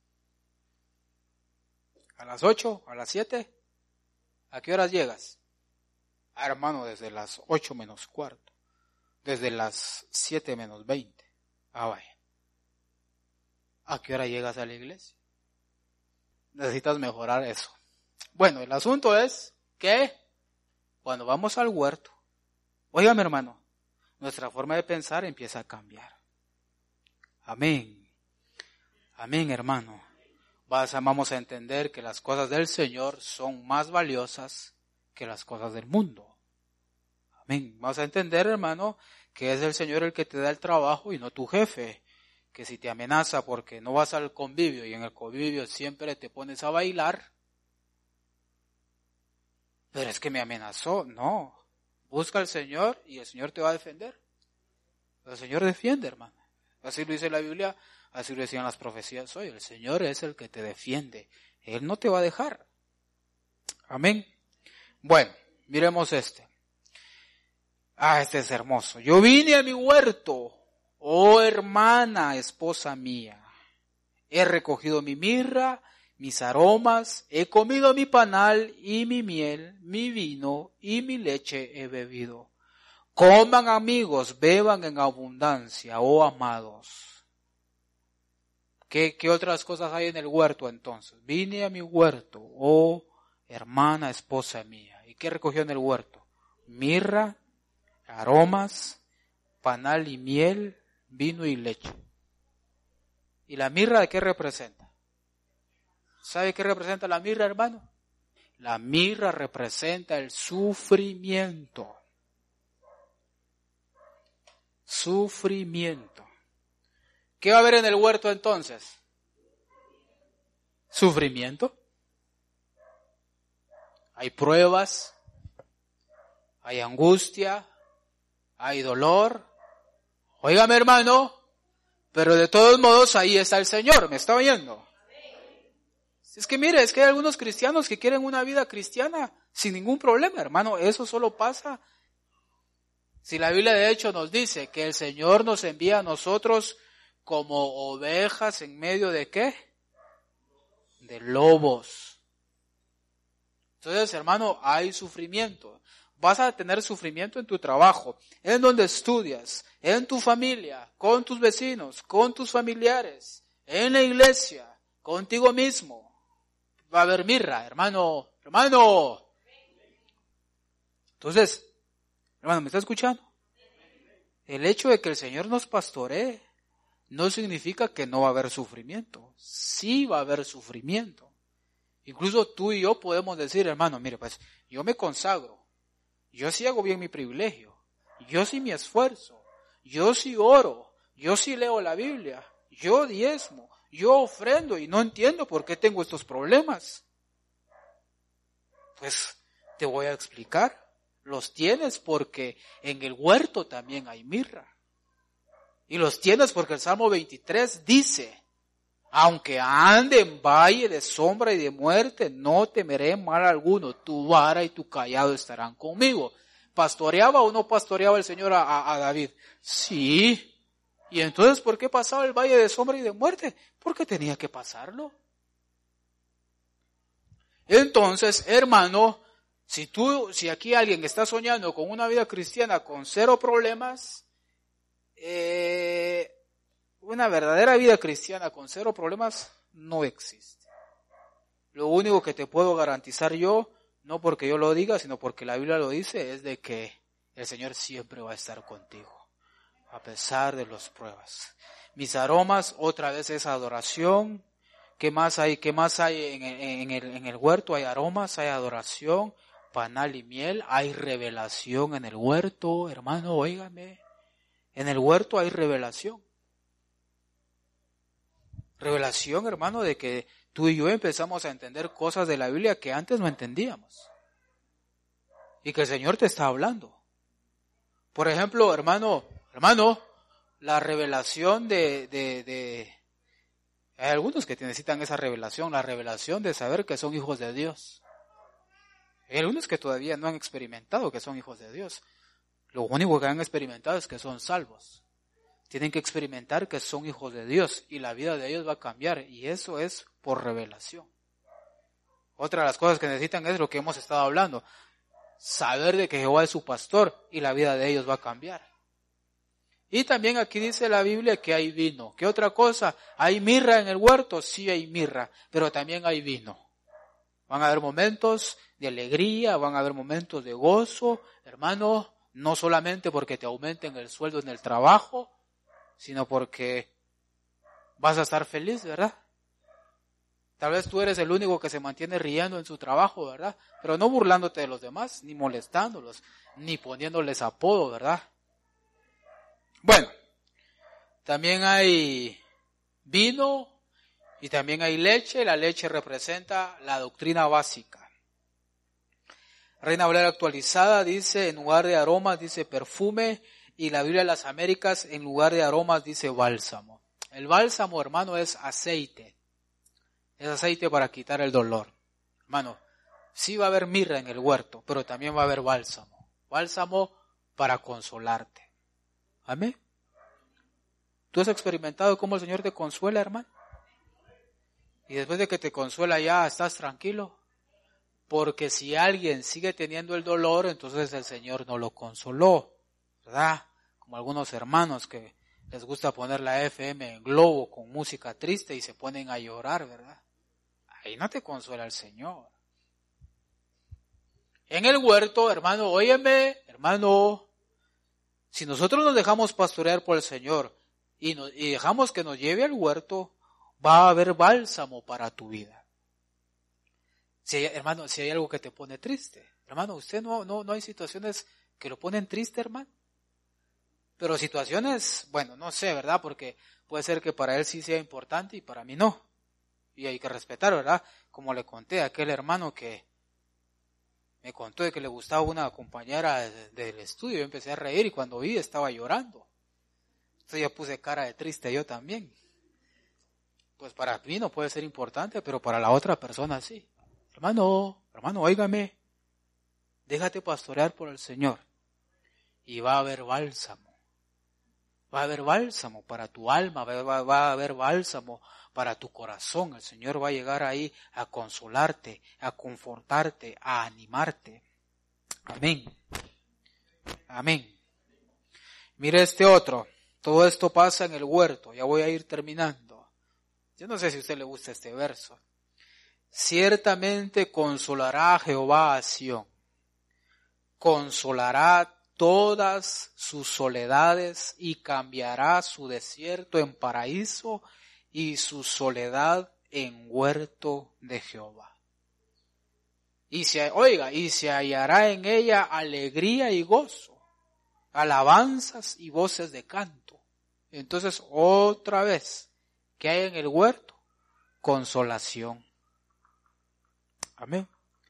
¿A las ocho? ¿A las siete? ¿A qué horas llegas? Ah, hermano, desde las ocho menos cuarto. Desde las siete menos veinte. Ah, vaya. ¿A qué hora llegas a la iglesia? Necesitas mejorar eso. Bueno, el asunto es que cuando vamos al huerto, óigame hermano, nuestra forma de pensar empieza a cambiar. Amén. Amén, hermano. Vas, vamos a entender que las cosas del Señor son más valiosas que las cosas del mundo. Amén. Vamos a entender, hermano, que es el Señor el que te da el trabajo y no tu jefe. Que si te amenaza porque no vas al convivio y en el convivio siempre te pones a bailar, pero es que me amenazó. No. Busca al Señor y el Señor te va a defender. El Señor defiende, hermano. Así lo dice la Biblia, así lo decían las profecías hoy. El Señor es el que te defiende. Él no te va a dejar. Amén. Bueno, miremos este. Ah, este es hermoso. Yo vine a mi huerto, oh hermana, esposa mía. He recogido mi mirra, mis aromas, he comido mi panal y mi miel, mi vino y mi leche he bebido. Coman amigos, beban en abundancia, oh amados. ¿Qué, qué otras cosas hay en el huerto entonces? Vine a mi huerto, oh hermana, esposa mía. ¿Y qué recogió en el huerto? Mirra, aromas, panal y miel, vino y leche. ¿Y la mirra de qué representa? ¿Sabe qué representa la mirra, hermano? La mirra representa el sufrimiento. Sufrimiento. ¿Qué va a haber en el huerto entonces? Sufrimiento. Hay pruebas, hay angustia, hay dolor. Óigame, hermano, pero de todos modos ahí está el Señor, ¿me está oyendo? Es que mire, es que hay algunos cristianos que quieren una vida cristiana sin ningún problema, hermano. Eso solo pasa si la Biblia de hecho nos dice que el Señor nos envía a nosotros como ovejas en medio de ¿qué? De lobos. Entonces, hermano, hay sufrimiento. Vas a tener sufrimiento en tu trabajo, en donde estudias, en tu familia, con tus vecinos, con tus familiares, en la iglesia, contigo mismo. Va a haber mirra, hermano, hermano. Entonces, hermano, ¿me está escuchando? El hecho de que el Señor nos pastoree no significa que no va a haber sufrimiento. Sí va a haber sufrimiento. Incluso tú y yo podemos decir, hermano, mire, pues yo me consagro. Yo sí hago bien mi privilegio. Yo sí me esfuerzo. Yo sí oro. Yo sí leo la Biblia. Yo diezmo. Yo ofrendo y no entiendo por qué tengo estos problemas. Pues te voy a explicar. Los tienes porque en el huerto también hay mirra. Y los tienes porque el Salmo veintitrés dice, aunque ande en valle de sombra y de muerte, no temeré mal alguno. Tu vara y tu cayado estarán conmigo. ¿Pastoreaba o no pastoreaba el Señor a, a, a David? Sí. ¿Y entonces por qué pasaba el valle de sombra y de muerte? Porque tenía que pasarlo. Entonces, hermano, si tú, si aquí alguien está soñando con una vida cristiana con cero problemas, eh, una verdadera vida cristiana con cero problemas no existe. Lo único que te puedo garantizar yo, no porque yo lo diga, sino porque la Biblia lo dice, es de que el Señor siempre va a estar contigo, a pesar de las pruebas. Mis aromas, otra vez es adoración. ¿Qué más hay? ¿Qué más hay en, en, el, en el huerto? Hay aromas, hay adoración, panal y miel, hay revelación en el huerto, hermano, óigame. En el huerto hay revelación. Revelación, hermano, de que tú y yo empezamos a entender cosas de la Biblia que antes no entendíamos. Y que el Señor te está hablando. Por ejemplo, hermano, hermano, la revelación de, de, de, hay algunos que necesitan esa revelación, la revelación de saber que son hijos de Dios. Hay algunos que todavía no han experimentado que son hijos de Dios. Lo único que han experimentado es que son salvos. Tienen que experimentar que son hijos de Dios y la vida de ellos va a cambiar y eso es por revelación. Otra de las cosas que necesitan es lo que hemos estado hablando. Saber de que Jehová es su pastor y la vida de ellos va a cambiar. Y también aquí dice la Biblia que hay vino. ¿Qué otra cosa? ¿Hay mirra en el huerto? Sí hay mirra, pero también hay vino. Van a haber momentos de alegría, van a haber momentos de gozo, hermano, no solamente porque te aumenten el sueldo en el trabajo, sino porque vas a estar feliz, ¿verdad? Tal vez tú eres el único que se mantiene riendo en su trabajo, ¿verdad? Pero no burlándote de los demás, ni molestándolos, ni poniéndoles apodo, ¿verdad? Bueno, también hay vino y también hay leche. La leche representa la doctrina básica. Reina Valera actualizada dice, en lugar de aromas dice perfume, y la Biblia de las Américas en lugar de aromas dice bálsamo. El bálsamo, hermano, es aceite. Es aceite para quitar el dolor. Hermano, sí va a haber mirra en el huerto, pero también va a haber bálsamo. Bálsamo para consolarte. Amén. ¿Tú has experimentado cómo el Señor te consuela, hermano? Y después de que te consuela ya estás tranquilo. Porque si alguien sigue teniendo el dolor, entonces el Señor no lo consoló, ¿verdad? Como algunos hermanos que les gusta poner la F M en globo con música triste y se ponen a llorar, ¿verdad? Ahí no te consuela el Señor. En el huerto, hermano, óyeme, hermano, si nosotros nos dejamos pastorear por el Señor y, nos, y dejamos que nos lleve al huerto, va a haber bálsamo para tu vida. Si hay, hermano, si hay algo que te pone triste, hermano, usted no, no, no hay situaciones que lo ponen triste, hermano. Pero situaciones, bueno, no sé, ¿verdad? Porque puede ser que para él sí sea importante y para mí no. Y hay que respetar, ¿verdad? Como le conté a aquel hermano que me contó de que le gustaba una compañera de, del estudio. Yo empecé a reír y cuando vi estaba llorando. Entonces ya puse cara de triste yo también. Pues para mí no puede ser importante, pero para la otra persona sí. Hermano, hermano, óigame, déjate pastorear por el Señor y va a haber bálsamo. Va a haber bálsamo para tu alma, va, va, va a haber bálsamo para tu corazón. El Señor va a llegar ahí a consolarte, a confortarte, a animarte. Amén. Amén. Mire este otro. Todo esto pasa en el huerto. Ya voy a ir terminando. Yo no sé si a usted le gusta este verso. Ciertamente consolará a Jehová a Sión. Consolará todas sus soledades y cambiará su desierto en paraíso y su soledad en huerto de Jehová. Y se, oiga, y se hallará en ella alegría y gozo, alabanzas y voces de canto. Entonces, otra vez, ¿qué hay en el huerto? Consolación. Amén.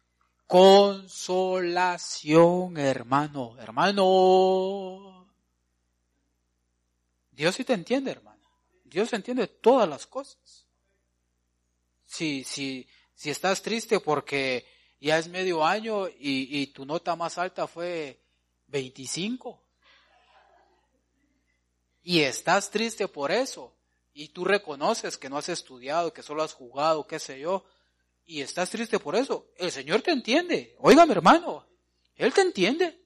Consolación, hermano, hermano. Dios sí te entiende, hermano. Dios entiende todas las cosas. Si, si, si estás triste porque ya es medio año y, y tu nota más alta fue veinticinco. Y estás triste por eso. Y tú reconoces que no has estudiado, que solo has jugado, qué sé yo. Y estás triste por eso. El Señor te entiende. Óigame, hermano. Él te entiende.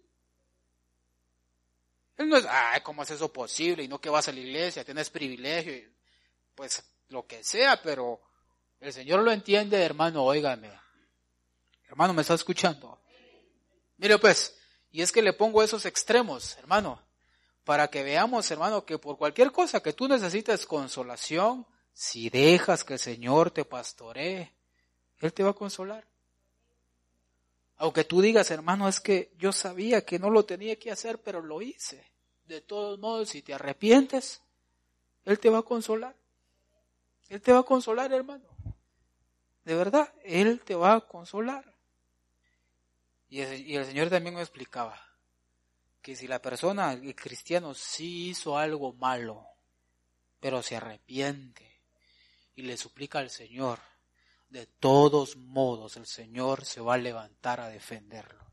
Él no es, ay, ¿cómo es eso posible? Y no que vas a la iglesia, tienes privilegio. Y, pues, lo que sea, pero el Señor lo entiende, hermano, óigame. Hermano, ¿me está escuchando? Mire, pues, y es que le pongo esos extremos, hermano, para que veamos, hermano, que por cualquier cosa que tú necesites consolación, si dejas que el Señor te pastoree, Él te va a consolar. Aunque tú digas, hermano, es que yo sabía que no lo tenía que hacer, pero lo hice. De todos modos, si te arrepientes, Él te va a consolar. Él te va a consolar, hermano. De verdad, Él te va a consolar. Y el, y el Señor también me explicaba que si la persona, el cristiano, sí hizo algo malo, pero se arrepiente y le suplica al Señor, de todos modos el Señor se va a levantar a defenderlo.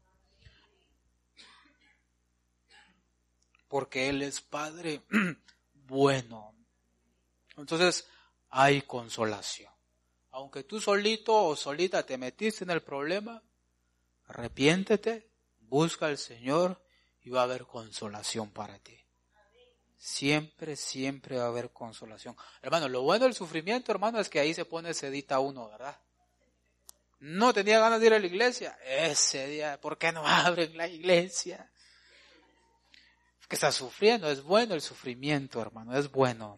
Porque Él es Padre bueno. Entonces hay consolación. Aunque tú solito o solita te metiste en el problema, arrepiéntete, busca al Señor y va a haber consolación para ti. Siempre, siempre va a haber consolación. Hermano, lo bueno del sufrimiento, hermano, es que ahí se pone sedita uno, ¿verdad? No tenía ganas de ir a la iglesia. Ese día, ¿por qué no abren la iglesia? Que está sufriendo, es bueno el sufrimiento, hermano, es bueno.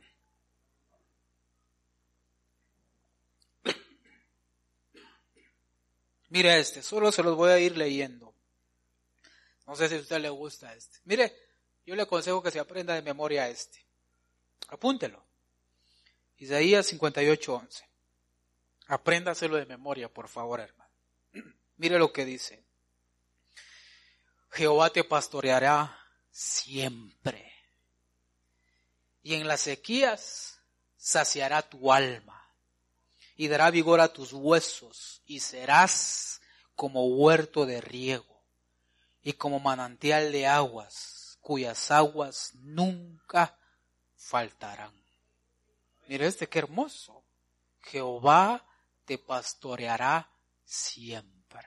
Mire este, solo se los voy a ir leyendo. No sé si a usted le gusta este. Mire, yo le aconsejo que se aprenda de memoria este. Apúntelo. Isaías cincuenta y ocho, once. Apréndaselo de memoria, por favor, hermano. Mire lo que dice. Jehová te pastoreará siempre, y en las sequías saciará tu alma, y dará vigor a tus huesos, y serás como huerto de riego, y como manantial de aguas, cuyas aguas nunca faltarán. Mire este, qué hermoso. Jehová te pastoreará siempre.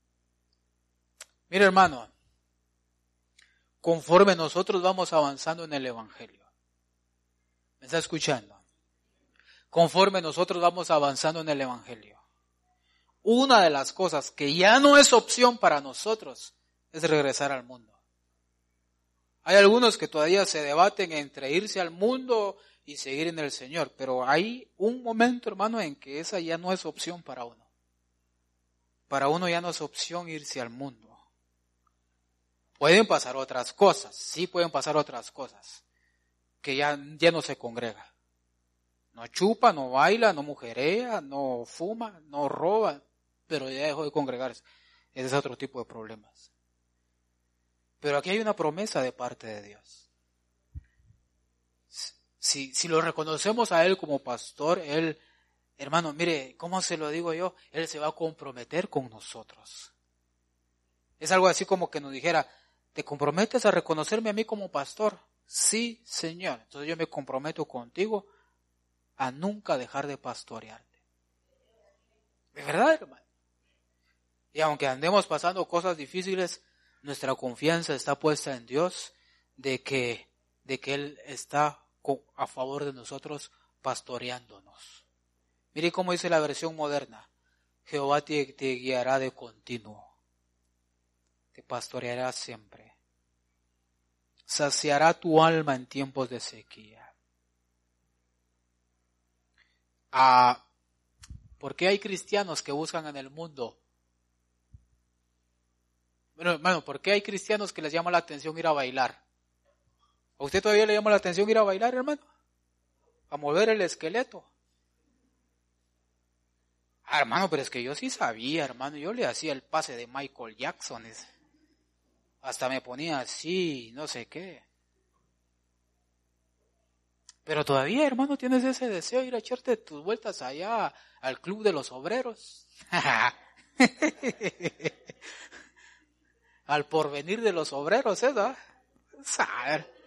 Mire, hermano, conforme nosotros vamos avanzando en el Evangelio, ¿me está escuchando? Conforme nosotros vamos avanzando en el Evangelio, una de las cosas que ya no es opción para nosotros es regresar al mundo. Hay algunos que todavía se debaten entre irse al mundo y seguir en el Señor, pero hay un momento, hermano, en que esa ya no es opción para uno. Para uno ya no es opción irse al mundo. Pueden pasar otras cosas, sí pueden pasar otras cosas, que ya, ya no se congrega. No chupa, no baila, no mujerea, no fuma, no roba, pero ya dejó de congregarse. Ese es otro tipo de problemas. Pero aquí hay una promesa de parte de Dios. Si, si lo reconocemos a Él como pastor, Él, hermano, mire, ¿cómo se lo digo yo? Él se va a comprometer con nosotros. Es algo así como que nos dijera, ¿te comprometes a reconocerme a mí como pastor? Sí, Señor. Entonces yo me comprometo contigo a nunca dejar de pastorearte. ¿De verdad, hermano? Y aunque andemos pasando cosas difíciles, nuestra confianza está puesta en Dios de que, de que Él está a favor de nosotros pastoreándonos. Mire cómo dice la versión moderna. Jehová te, te guiará de continuo. Te pastoreará siempre. Saciará tu alma en tiempos de sequía. Ah, ¿por qué hay cristianos que buscan en el mundo? Bueno, hermano, ¿por qué hay cristianos que les llama la atención ir a bailar? ¿A usted todavía le llama la atención ir a bailar, hermano? A mover el esqueleto. Ah, hermano, pero es que yo sí sabía, hermano. Yo le hacía el pase de Michael Jackson. Hasta me ponía así, no sé qué. Pero todavía, hermano, tienes ese deseo de ir a echarte tus vueltas allá al club de los obreros. Al porvenir de los obreros, ¿eh? ¿No? Saber.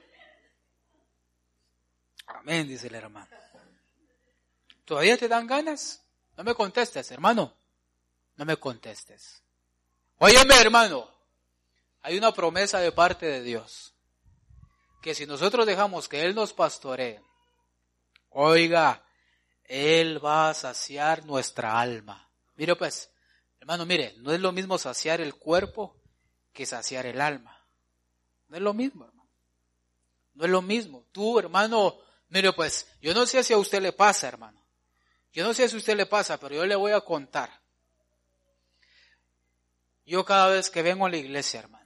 Amén, dice el hermano. ¿Todavía te dan ganas? No me contestes, hermano. No me contestes. Óyeme, hermano. Hay una promesa de parte de Dios. Que si nosotros dejamos que Él nos pastoree, oiga, Él va a saciar nuestra alma. Mire pues, hermano, mire, no es lo mismo saciar el cuerpo que saciar el alma. No es lo mismo, hermano. No es lo mismo. Tú, hermano, mire pues, yo no sé si a usted le pasa, hermano. Yo no sé si a usted le pasa, pero yo le voy a contar. Yo cada vez que vengo a la iglesia, hermano,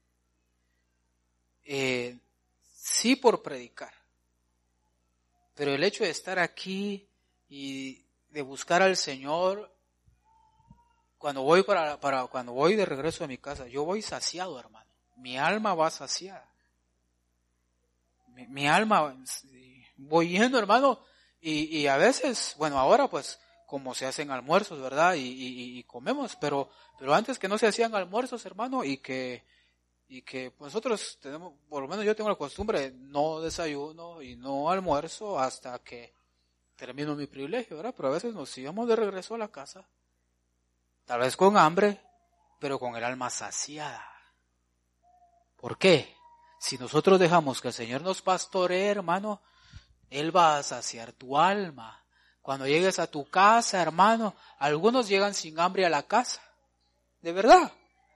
eh, sí por predicar, pero el hecho de estar aquí y de buscar al Señor, cuando voy para, para cuando voy de regreso a mi casa, yo voy saciado, hermano. Mi alma va saciada. Mi, mi alma, voy yendo, hermano, y, y a veces, bueno, ahora pues, como se hacen almuerzos, ¿verdad? Y, y, y comemos, pero, pero antes que no se hacían almuerzos, hermano, y que, y que nosotros tenemos, por lo menos yo tengo la costumbre, no desayuno y no almuerzo hasta que termino mi privilegio, ¿verdad? Pero a veces nos íbamos de regreso a la casa, tal vez con hambre, pero con el alma saciada. ¿Por qué? Si nosotros dejamos que el Señor nos pastoree, hermano, Él va a saciar tu alma. Cuando llegues a tu casa, hermano, algunos llegan sin hambre a la casa. De verdad.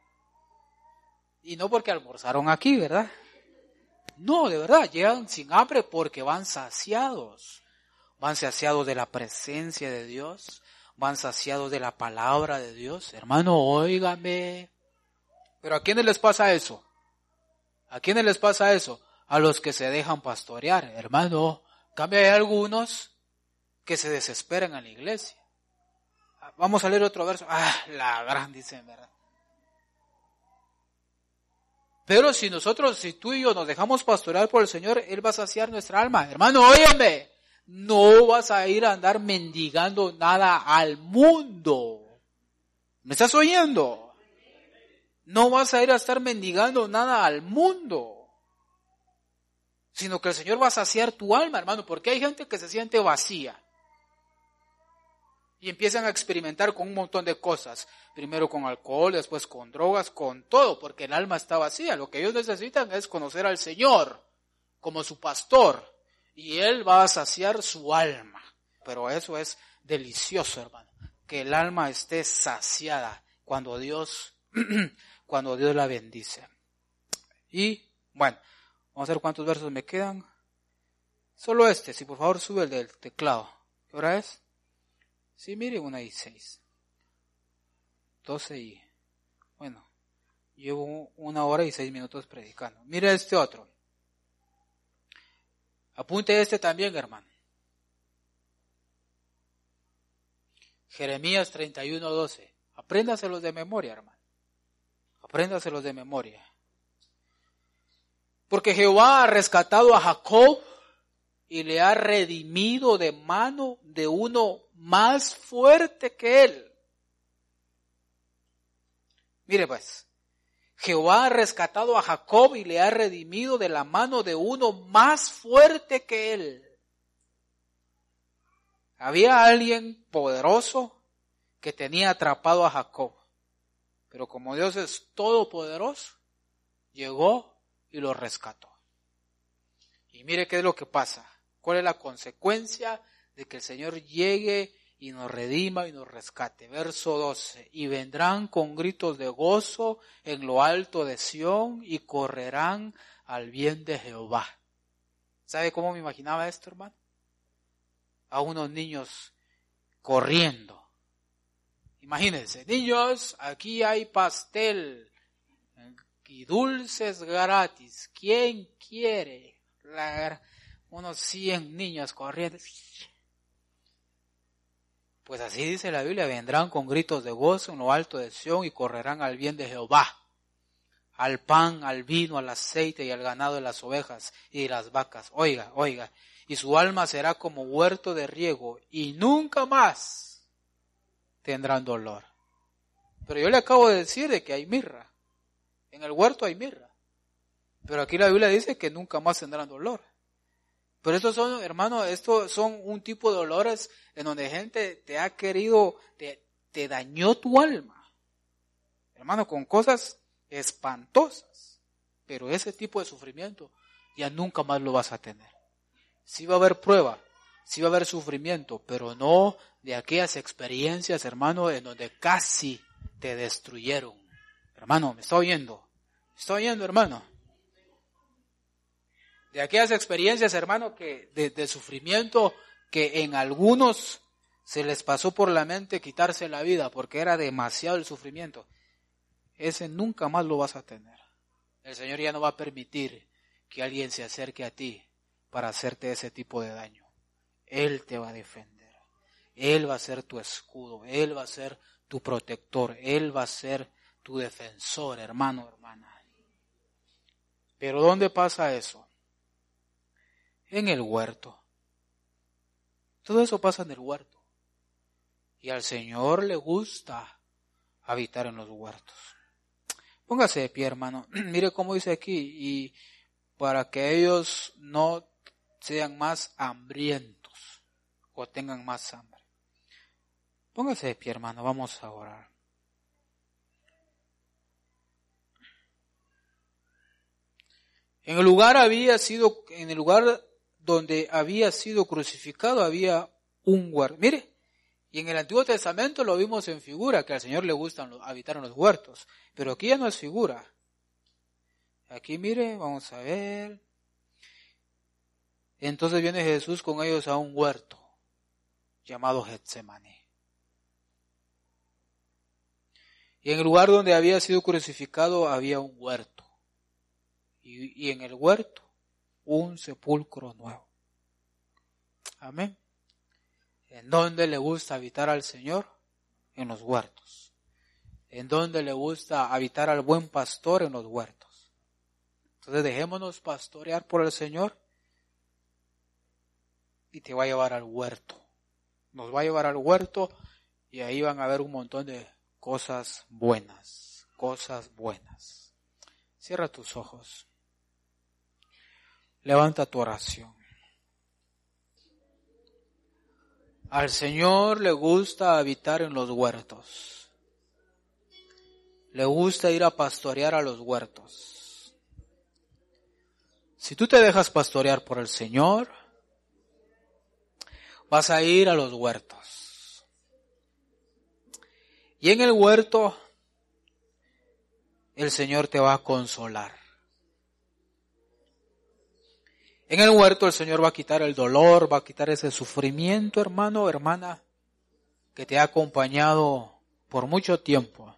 Y no porque almorzaron aquí, ¿verdad? No, de verdad, llegan sin hambre porque van saciados. Van saciados de la presencia de Dios. Van saciados de la palabra de Dios. Hermano, óigame. Pero ¿a quiénes les pasa eso? ¿A quiénes les pasa eso? A los que se dejan pastorear. Hermano, cambia, hay algunos que se desesperan en la iglesia. Vamos a leer otro verso. Ah, la gran, dicen, ¿verdad? Pero si nosotros, si tú y yo nos dejamos pastorear por el Señor, Él va a saciar nuestra alma. Hermano, óyeme, no vas a ir a andar mendigando nada al mundo. ¿Me estás oyendo? No vas a ir a estar mendigando nada al mundo, sino que el Señor va a saciar tu alma, hermano, porque hay gente que se siente vacía y empiezan a experimentar con un montón de cosas, primero con alcohol, después con drogas, con todo, porque el alma está vacía. Lo que ellos necesitan es conocer al Señor como su pastor, y Él va a saciar su alma. Pero eso es delicioso, hermano, que el alma esté saciada cuando Dios, cuando Dios la bendice. Y, bueno, vamos a ver cuántos versos me quedan. Solo este, si por favor sube el del teclado. ¿Qué hora es? Sí, mire, una y seis. Doce y... Bueno, llevo una hora y seis minutos predicando. Mire este otro. Apunte este también, hermano. Jeremías treinta y uno, doce. Apréndaselos de memoria, hermano. Apréndaselos de memoria. Porque Jehová ha rescatado a Jacob y le ha redimido de mano de uno más fuerte que él. Mire pues, Jehová ha rescatado a Jacob y le ha redimido de la mano de uno más fuerte que él. Había alguien poderoso que tenía atrapado a Jacob, pero como Dios es todopoderoso, llegó y lo rescató. Y mire qué es lo que pasa. ¿Cuál es la consecuencia de que el Señor llegue y nos redima y nos rescate? Verso doce. Y vendrán con gritos de gozo en lo alto de Sión y correrán al bien de Jehová. ¿Sabe cómo me imaginaba esto, hermano? A unos niños corriendo. Imagínense, niños, aquí hay pastel y dulces gratis. ¿Quién quiere? La, unos cien niños corriendo. Pues así dice la Biblia, vendrán con gritos de gozo en lo alto de Sión y correrán al bien de Jehová, al pan, al vino, al aceite y al ganado de las ovejas y de las vacas. Oiga, oiga, y su alma será como huerto de riego y nunca más tendrán dolor. Pero yo le acabo de decir de que hay mirra. En el huerto hay mirra. Pero aquí la Biblia dice que nunca más tendrán dolor. Pero estos son, hermano, estos son un tipo de dolores en donde gente te ha querido, te, te dañó tu alma. Hermano, con cosas espantosas. Pero ese tipo de sufrimiento ya nunca más lo vas a tener. Sí va a haber prueba, sí va a haber sufrimiento, pero no de aquellas experiencias, hermano, en donde casi te destruyeron. Hermano, ¿me está oyendo? ¿Me está oyendo, hermano? De aquellas experiencias, hermano, que de, de sufrimiento que en algunos se les pasó por la mente quitarse la vida porque era demasiado el sufrimiento. Ese nunca más lo vas a tener. El Señor ya no va a permitir que alguien se acerque a ti para hacerte ese tipo de daño. Él te va a defender. Él va a ser tu escudo. Él va a ser tu protector. Él va a ser tu defensor, hermano, hermana. Pero ¿dónde pasa eso? En el huerto. Todo eso pasa en el huerto. Y al Señor le gusta habitar en los huertos. Póngase de pie, hermano. Mire cómo dice aquí, y para que ellos no sean más hambrientos o tengan más hambre. Póngase de pie, hermano, vamos a orar. En el lugar había sido, en el lugar donde había sido crucificado, había un huerto. Mire, y en el Antiguo Testamento lo vimos en figura, que al Señor le gustan habitar en los huertos. Pero aquí ya no es figura. Aquí mire, vamos a ver. Entonces viene Jesús con ellos a un huerto llamado Getsemaní. Y en el lugar donde había sido crucificado había un huerto. Y, y en el huerto un sepulcro nuevo. Amén. ¿En dónde le gusta habitar al Señor? En los huertos. ¿En dónde le gusta habitar al buen pastor? En los huertos. Entonces dejémonos pastorear por el Señor y te va a llevar al huerto. Nos va a llevar al huerto y ahí van a ver un montón de cosas buenas, cosas buenas. Cierra tus ojos. Levanta tu oración. Al Señor le gusta habitar en los huertos. Le gusta ir a pastorear a los huertos. Si tú te dejas pastorear por el Señor, vas a ir a los huertos. Y en el huerto, el Señor te va a consolar. En el huerto el Señor va a quitar el dolor, va a quitar ese sufrimiento, hermano, hermana, que te ha acompañado por mucho tiempo.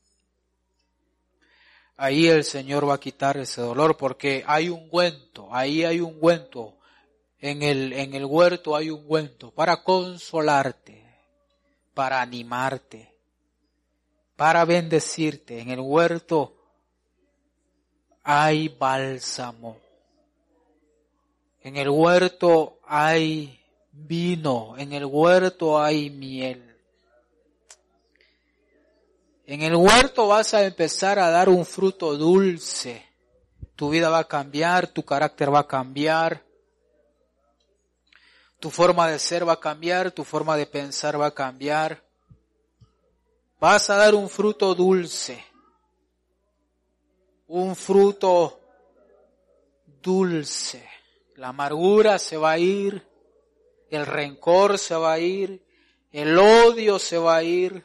Ahí el Señor va a quitar ese dolor porque hay ungüento, ahí hay ungüento. En el, en el huerto hay ungüento para consolarte, para animarte, para bendecirte. En el huerto hay bálsamo. En el huerto hay vino, en el huerto hay miel. En el huerto vas a empezar a dar un fruto dulce. Tu vida va a cambiar, tu carácter va a cambiar. Tu forma de ser va a cambiar, tu forma de pensar va a cambiar. Vas a dar un fruto dulce. Un fruto dulce. La amargura se va a ir, el rencor se va a ir, el odio se va a ir,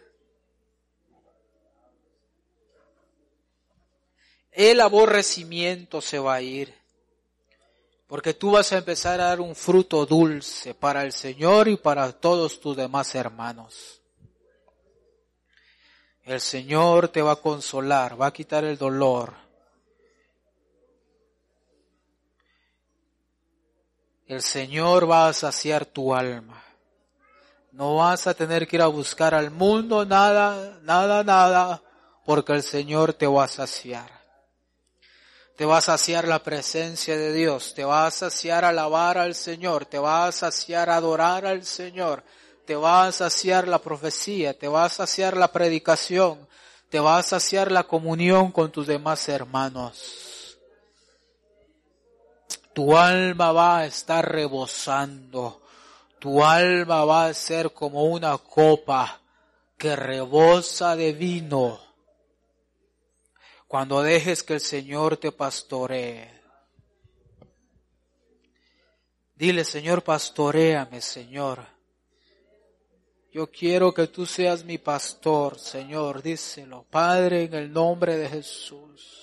el aborrecimiento se va a ir, porque tú vas a empezar a dar un fruto dulce para el Señor y para todos tus demás hermanos. El Señor te va a consolar, va a quitar el dolor. El Señor va a saciar tu alma. No vas a tener que ir a buscar al mundo nada, nada, nada, porque el Señor te va a saciar. Te va a saciar la presencia de Dios, te va a saciar alabar al Señor, te va a saciar adorar al Señor, te va a saciar la profecía, te va a saciar la predicación, te va a saciar la comunión con tus demás hermanos. Tu alma va a estar rebosando. Tu alma va a ser como una copa que rebosa de vino. Cuando dejes que el Señor te pastoree. Dile, Señor, pastoréame, Señor. Yo quiero que tú seas mi pastor, Señor. Díselo, Padre, en el nombre de Jesús.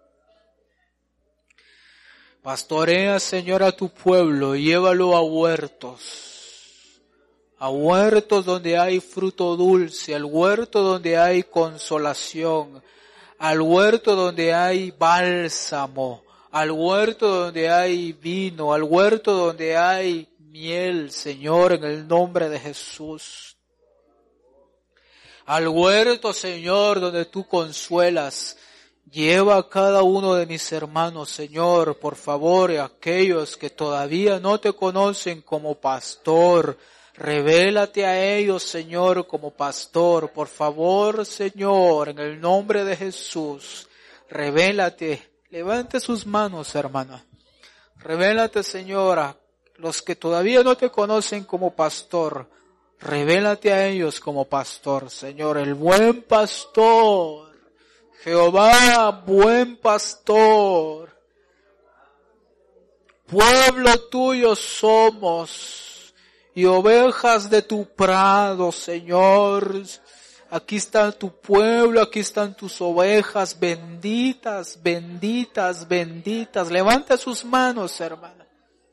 Pastorea, Señor, a tu pueblo, llévalo a huertos, a huertos donde hay fruto dulce, al huerto donde hay consolación, al huerto donde hay bálsamo, al huerto donde hay vino, al huerto donde hay miel, Señor, en el nombre de Jesús. Al huerto, Señor, donde tú consuelas. Lleva a cada uno de mis hermanos, Señor, por favor, a aquellos que todavía no te conocen como pastor. Revélate a ellos, Señor, como pastor. Por favor, Señor, en el nombre de Jesús, revélate. Levante sus manos, hermana. Revélate, Señor, a los que todavía no te conocen como pastor. Revélate a ellos como pastor, Señor, el buen pastor. Jehová, buen pastor, pueblo tuyo somos, y ovejas de tu prado, Señor. Aquí está tu pueblo, aquí están tus ovejas, benditas, benditas, benditas. Levanta sus manos, hermano.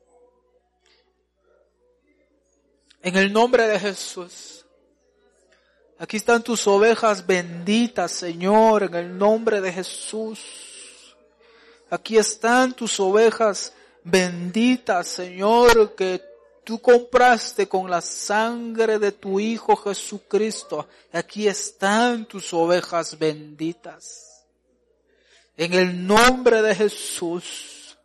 En el nombre de Jesús. Aquí están tus ovejas benditas, Señor, en el nombre de Jesús. Aquí están tus ovejas benditas, Señor, que tú compraste con la sangre de tu Hijo Jesucristo. Aquí están tus ovejas benditas. En el nombre de Jesús.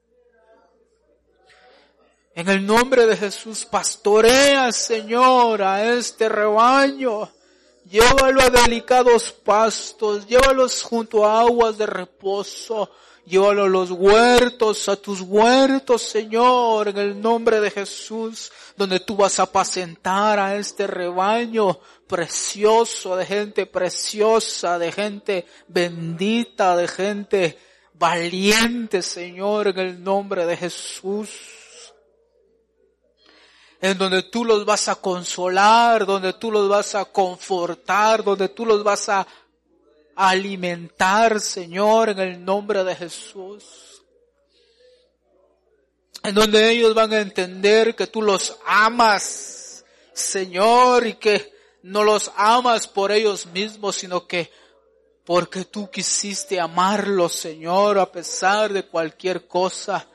En el nombre de Jesús, pastorea, Señor, a este rebaño. Llévalo a delicados pastos, llévalos junto a aguas de reposo. Llévalo a los huertos, a tus huertos, Señor, en el nombre de Jesús, donde tú vas a apacentar a este rebaño precioso, de gente preciosa, de gente bendita, de gente valiente, Señor, en el nombre de Jesús. En donde tú los vas a consolar, donde tú los vas a confortar, donde tú los vas a alimentar, Señor, en el nombre de Jesús. En donde ellos van a entender que tú los amas, Señor, y que no los amas por ellos mismos, sino que porque tú quisiste amarlos, Señor, a pesar de cualquier cosa.